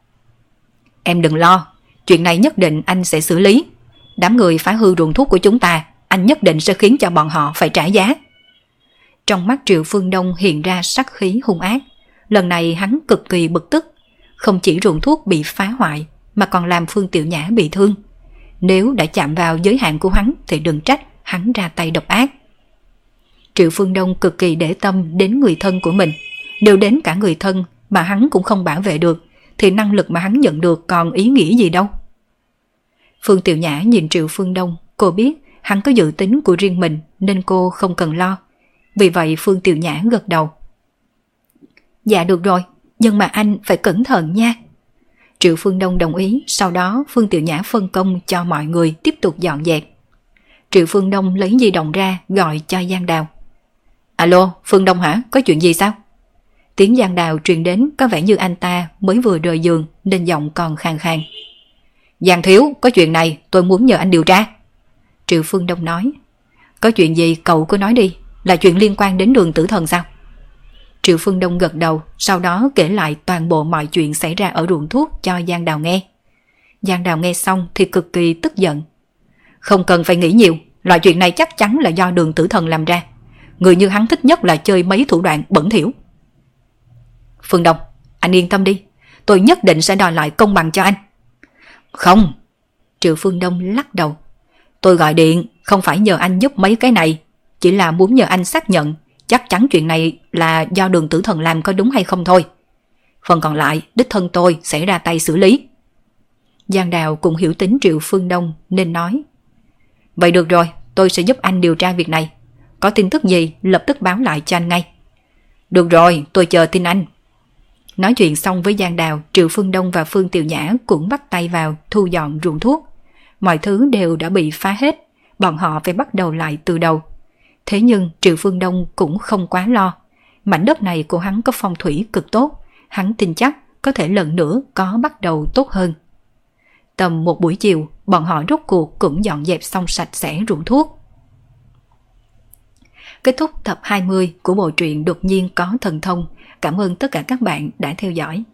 Em đừng lo, chuyện này nhất định anh sẽ xử lý. Đám người phá hư ruộng thuốc của chúng ta, anh nhất định sẽ khiến cho bọn họ phải trả giá. Trong mắt Triệu Phương Đông hiện ra sắc khí hung ác. Lần này hắn cực kỳ bực tức. Không chỉ ruộng thuốc bị phá hoại mà còn làm Phương Tiểu Nhã bị thương. Nếu đã chạm vào giới hạn của hắn thì đừng trách hắn ra tay độc ác. Triệu Phương Đông cực kỳ để tâm đến người thân của mình. Nếu đến cả người thân mà hắn cũng không bảo vệ được thì năng lực mà hắn nhận được còn ý nghĩa gì đâu. Phương Tiểu Nhã nhìn Triệu Phương Đông, cô biết hắn có dự tính của riêng mình nên cô không cần lo. Vì vậy Phương Tiểu Nhã gật đầu. Dạ được rồi, nhưng mà anh phải cẩn thận nha. Triệu Phương Đông đồng ý, sau đó Phương Tiểu Nhã phân công cho mọi người tiếp tục dọn dẹp. Triệu Phương Đông lấy di động ra gọi cho Giang Đào. Alo, Phương Đông hả? Có chuyện gì sao? Tiếng Giang Đào truyền đến có vẻ như anh ta mới vừa rời giường nên giọng còn khàn khàn. Giang thiếu, có chuyện này tôi muốn nhờ anh điều tra. Triệu Phương Đông nói. Có chuyện gì cậu cứ nói đi, là chuyện liên quan đến Đường Tử Thần sao? Triệu Phương Đông gật đầu, sau đó kể lại toàn bộ mọi chuyện xảy ra ở ruộng thuốc cho Giang Đào nghe. Giang Đào nghe xong thì cực kỳ tức giận. Không cần phải nghĩ nhiều, loại chuyện này chắc chắn là do Đường Tử Thần làm ra. Người như hắn thích nhất là chơi mấy thủ đoạn bẩn thỉu. Phương Đông, anh yên tâm đi, tôi nhất định sẽ đòi lại công bằng cho anh. Không. Triệu Phương Đông lắc đầu. Tôi gọi điện không phải nhờ anh giúp mấy cái này, chỉ là muốn nhờ anh xác nhận chắc chắn chuyện này là do Đường Tử Thần làm có đúng hay không thôi. Phần còn lại đích thân tôi sẽ ra tay xử lý. Giang Đào cũng hiểu tính Triệu Phương Đông nên nói. Vậy được rồi, tôi sẽ giúp anh điều tra việc này. Có tin tức gì lập tức báo lại cho anh ngay. Được rồi, tôi chờ tin anh. Nói chuyện xong với Giang Đào, Triệu Phương Đông và Phương Tiểu Nhã cũng bắt tay vào thu dọn ruộng thuốc. Mọi thứ đều đã bị phá hết, bọn họ phải bắt đầu lại từ đầu. Thế nhưng Triệu Phương Đông cũng không quá lo. Mảnh đất này của hắn có phong thủy cực tốt, hắn tin chắc có thể lần nữa có bắt đầu tốt hơn. Tầm một buổi chiều, bọn họ rốt cuộc cũng dọn dẹp xong sạch sẽ ruộng thuốc. Kết thúc tập 20 của bộ truyện Đột nhiên có thần thông. Cảm ơn tất cả các bạn đã theo dõi.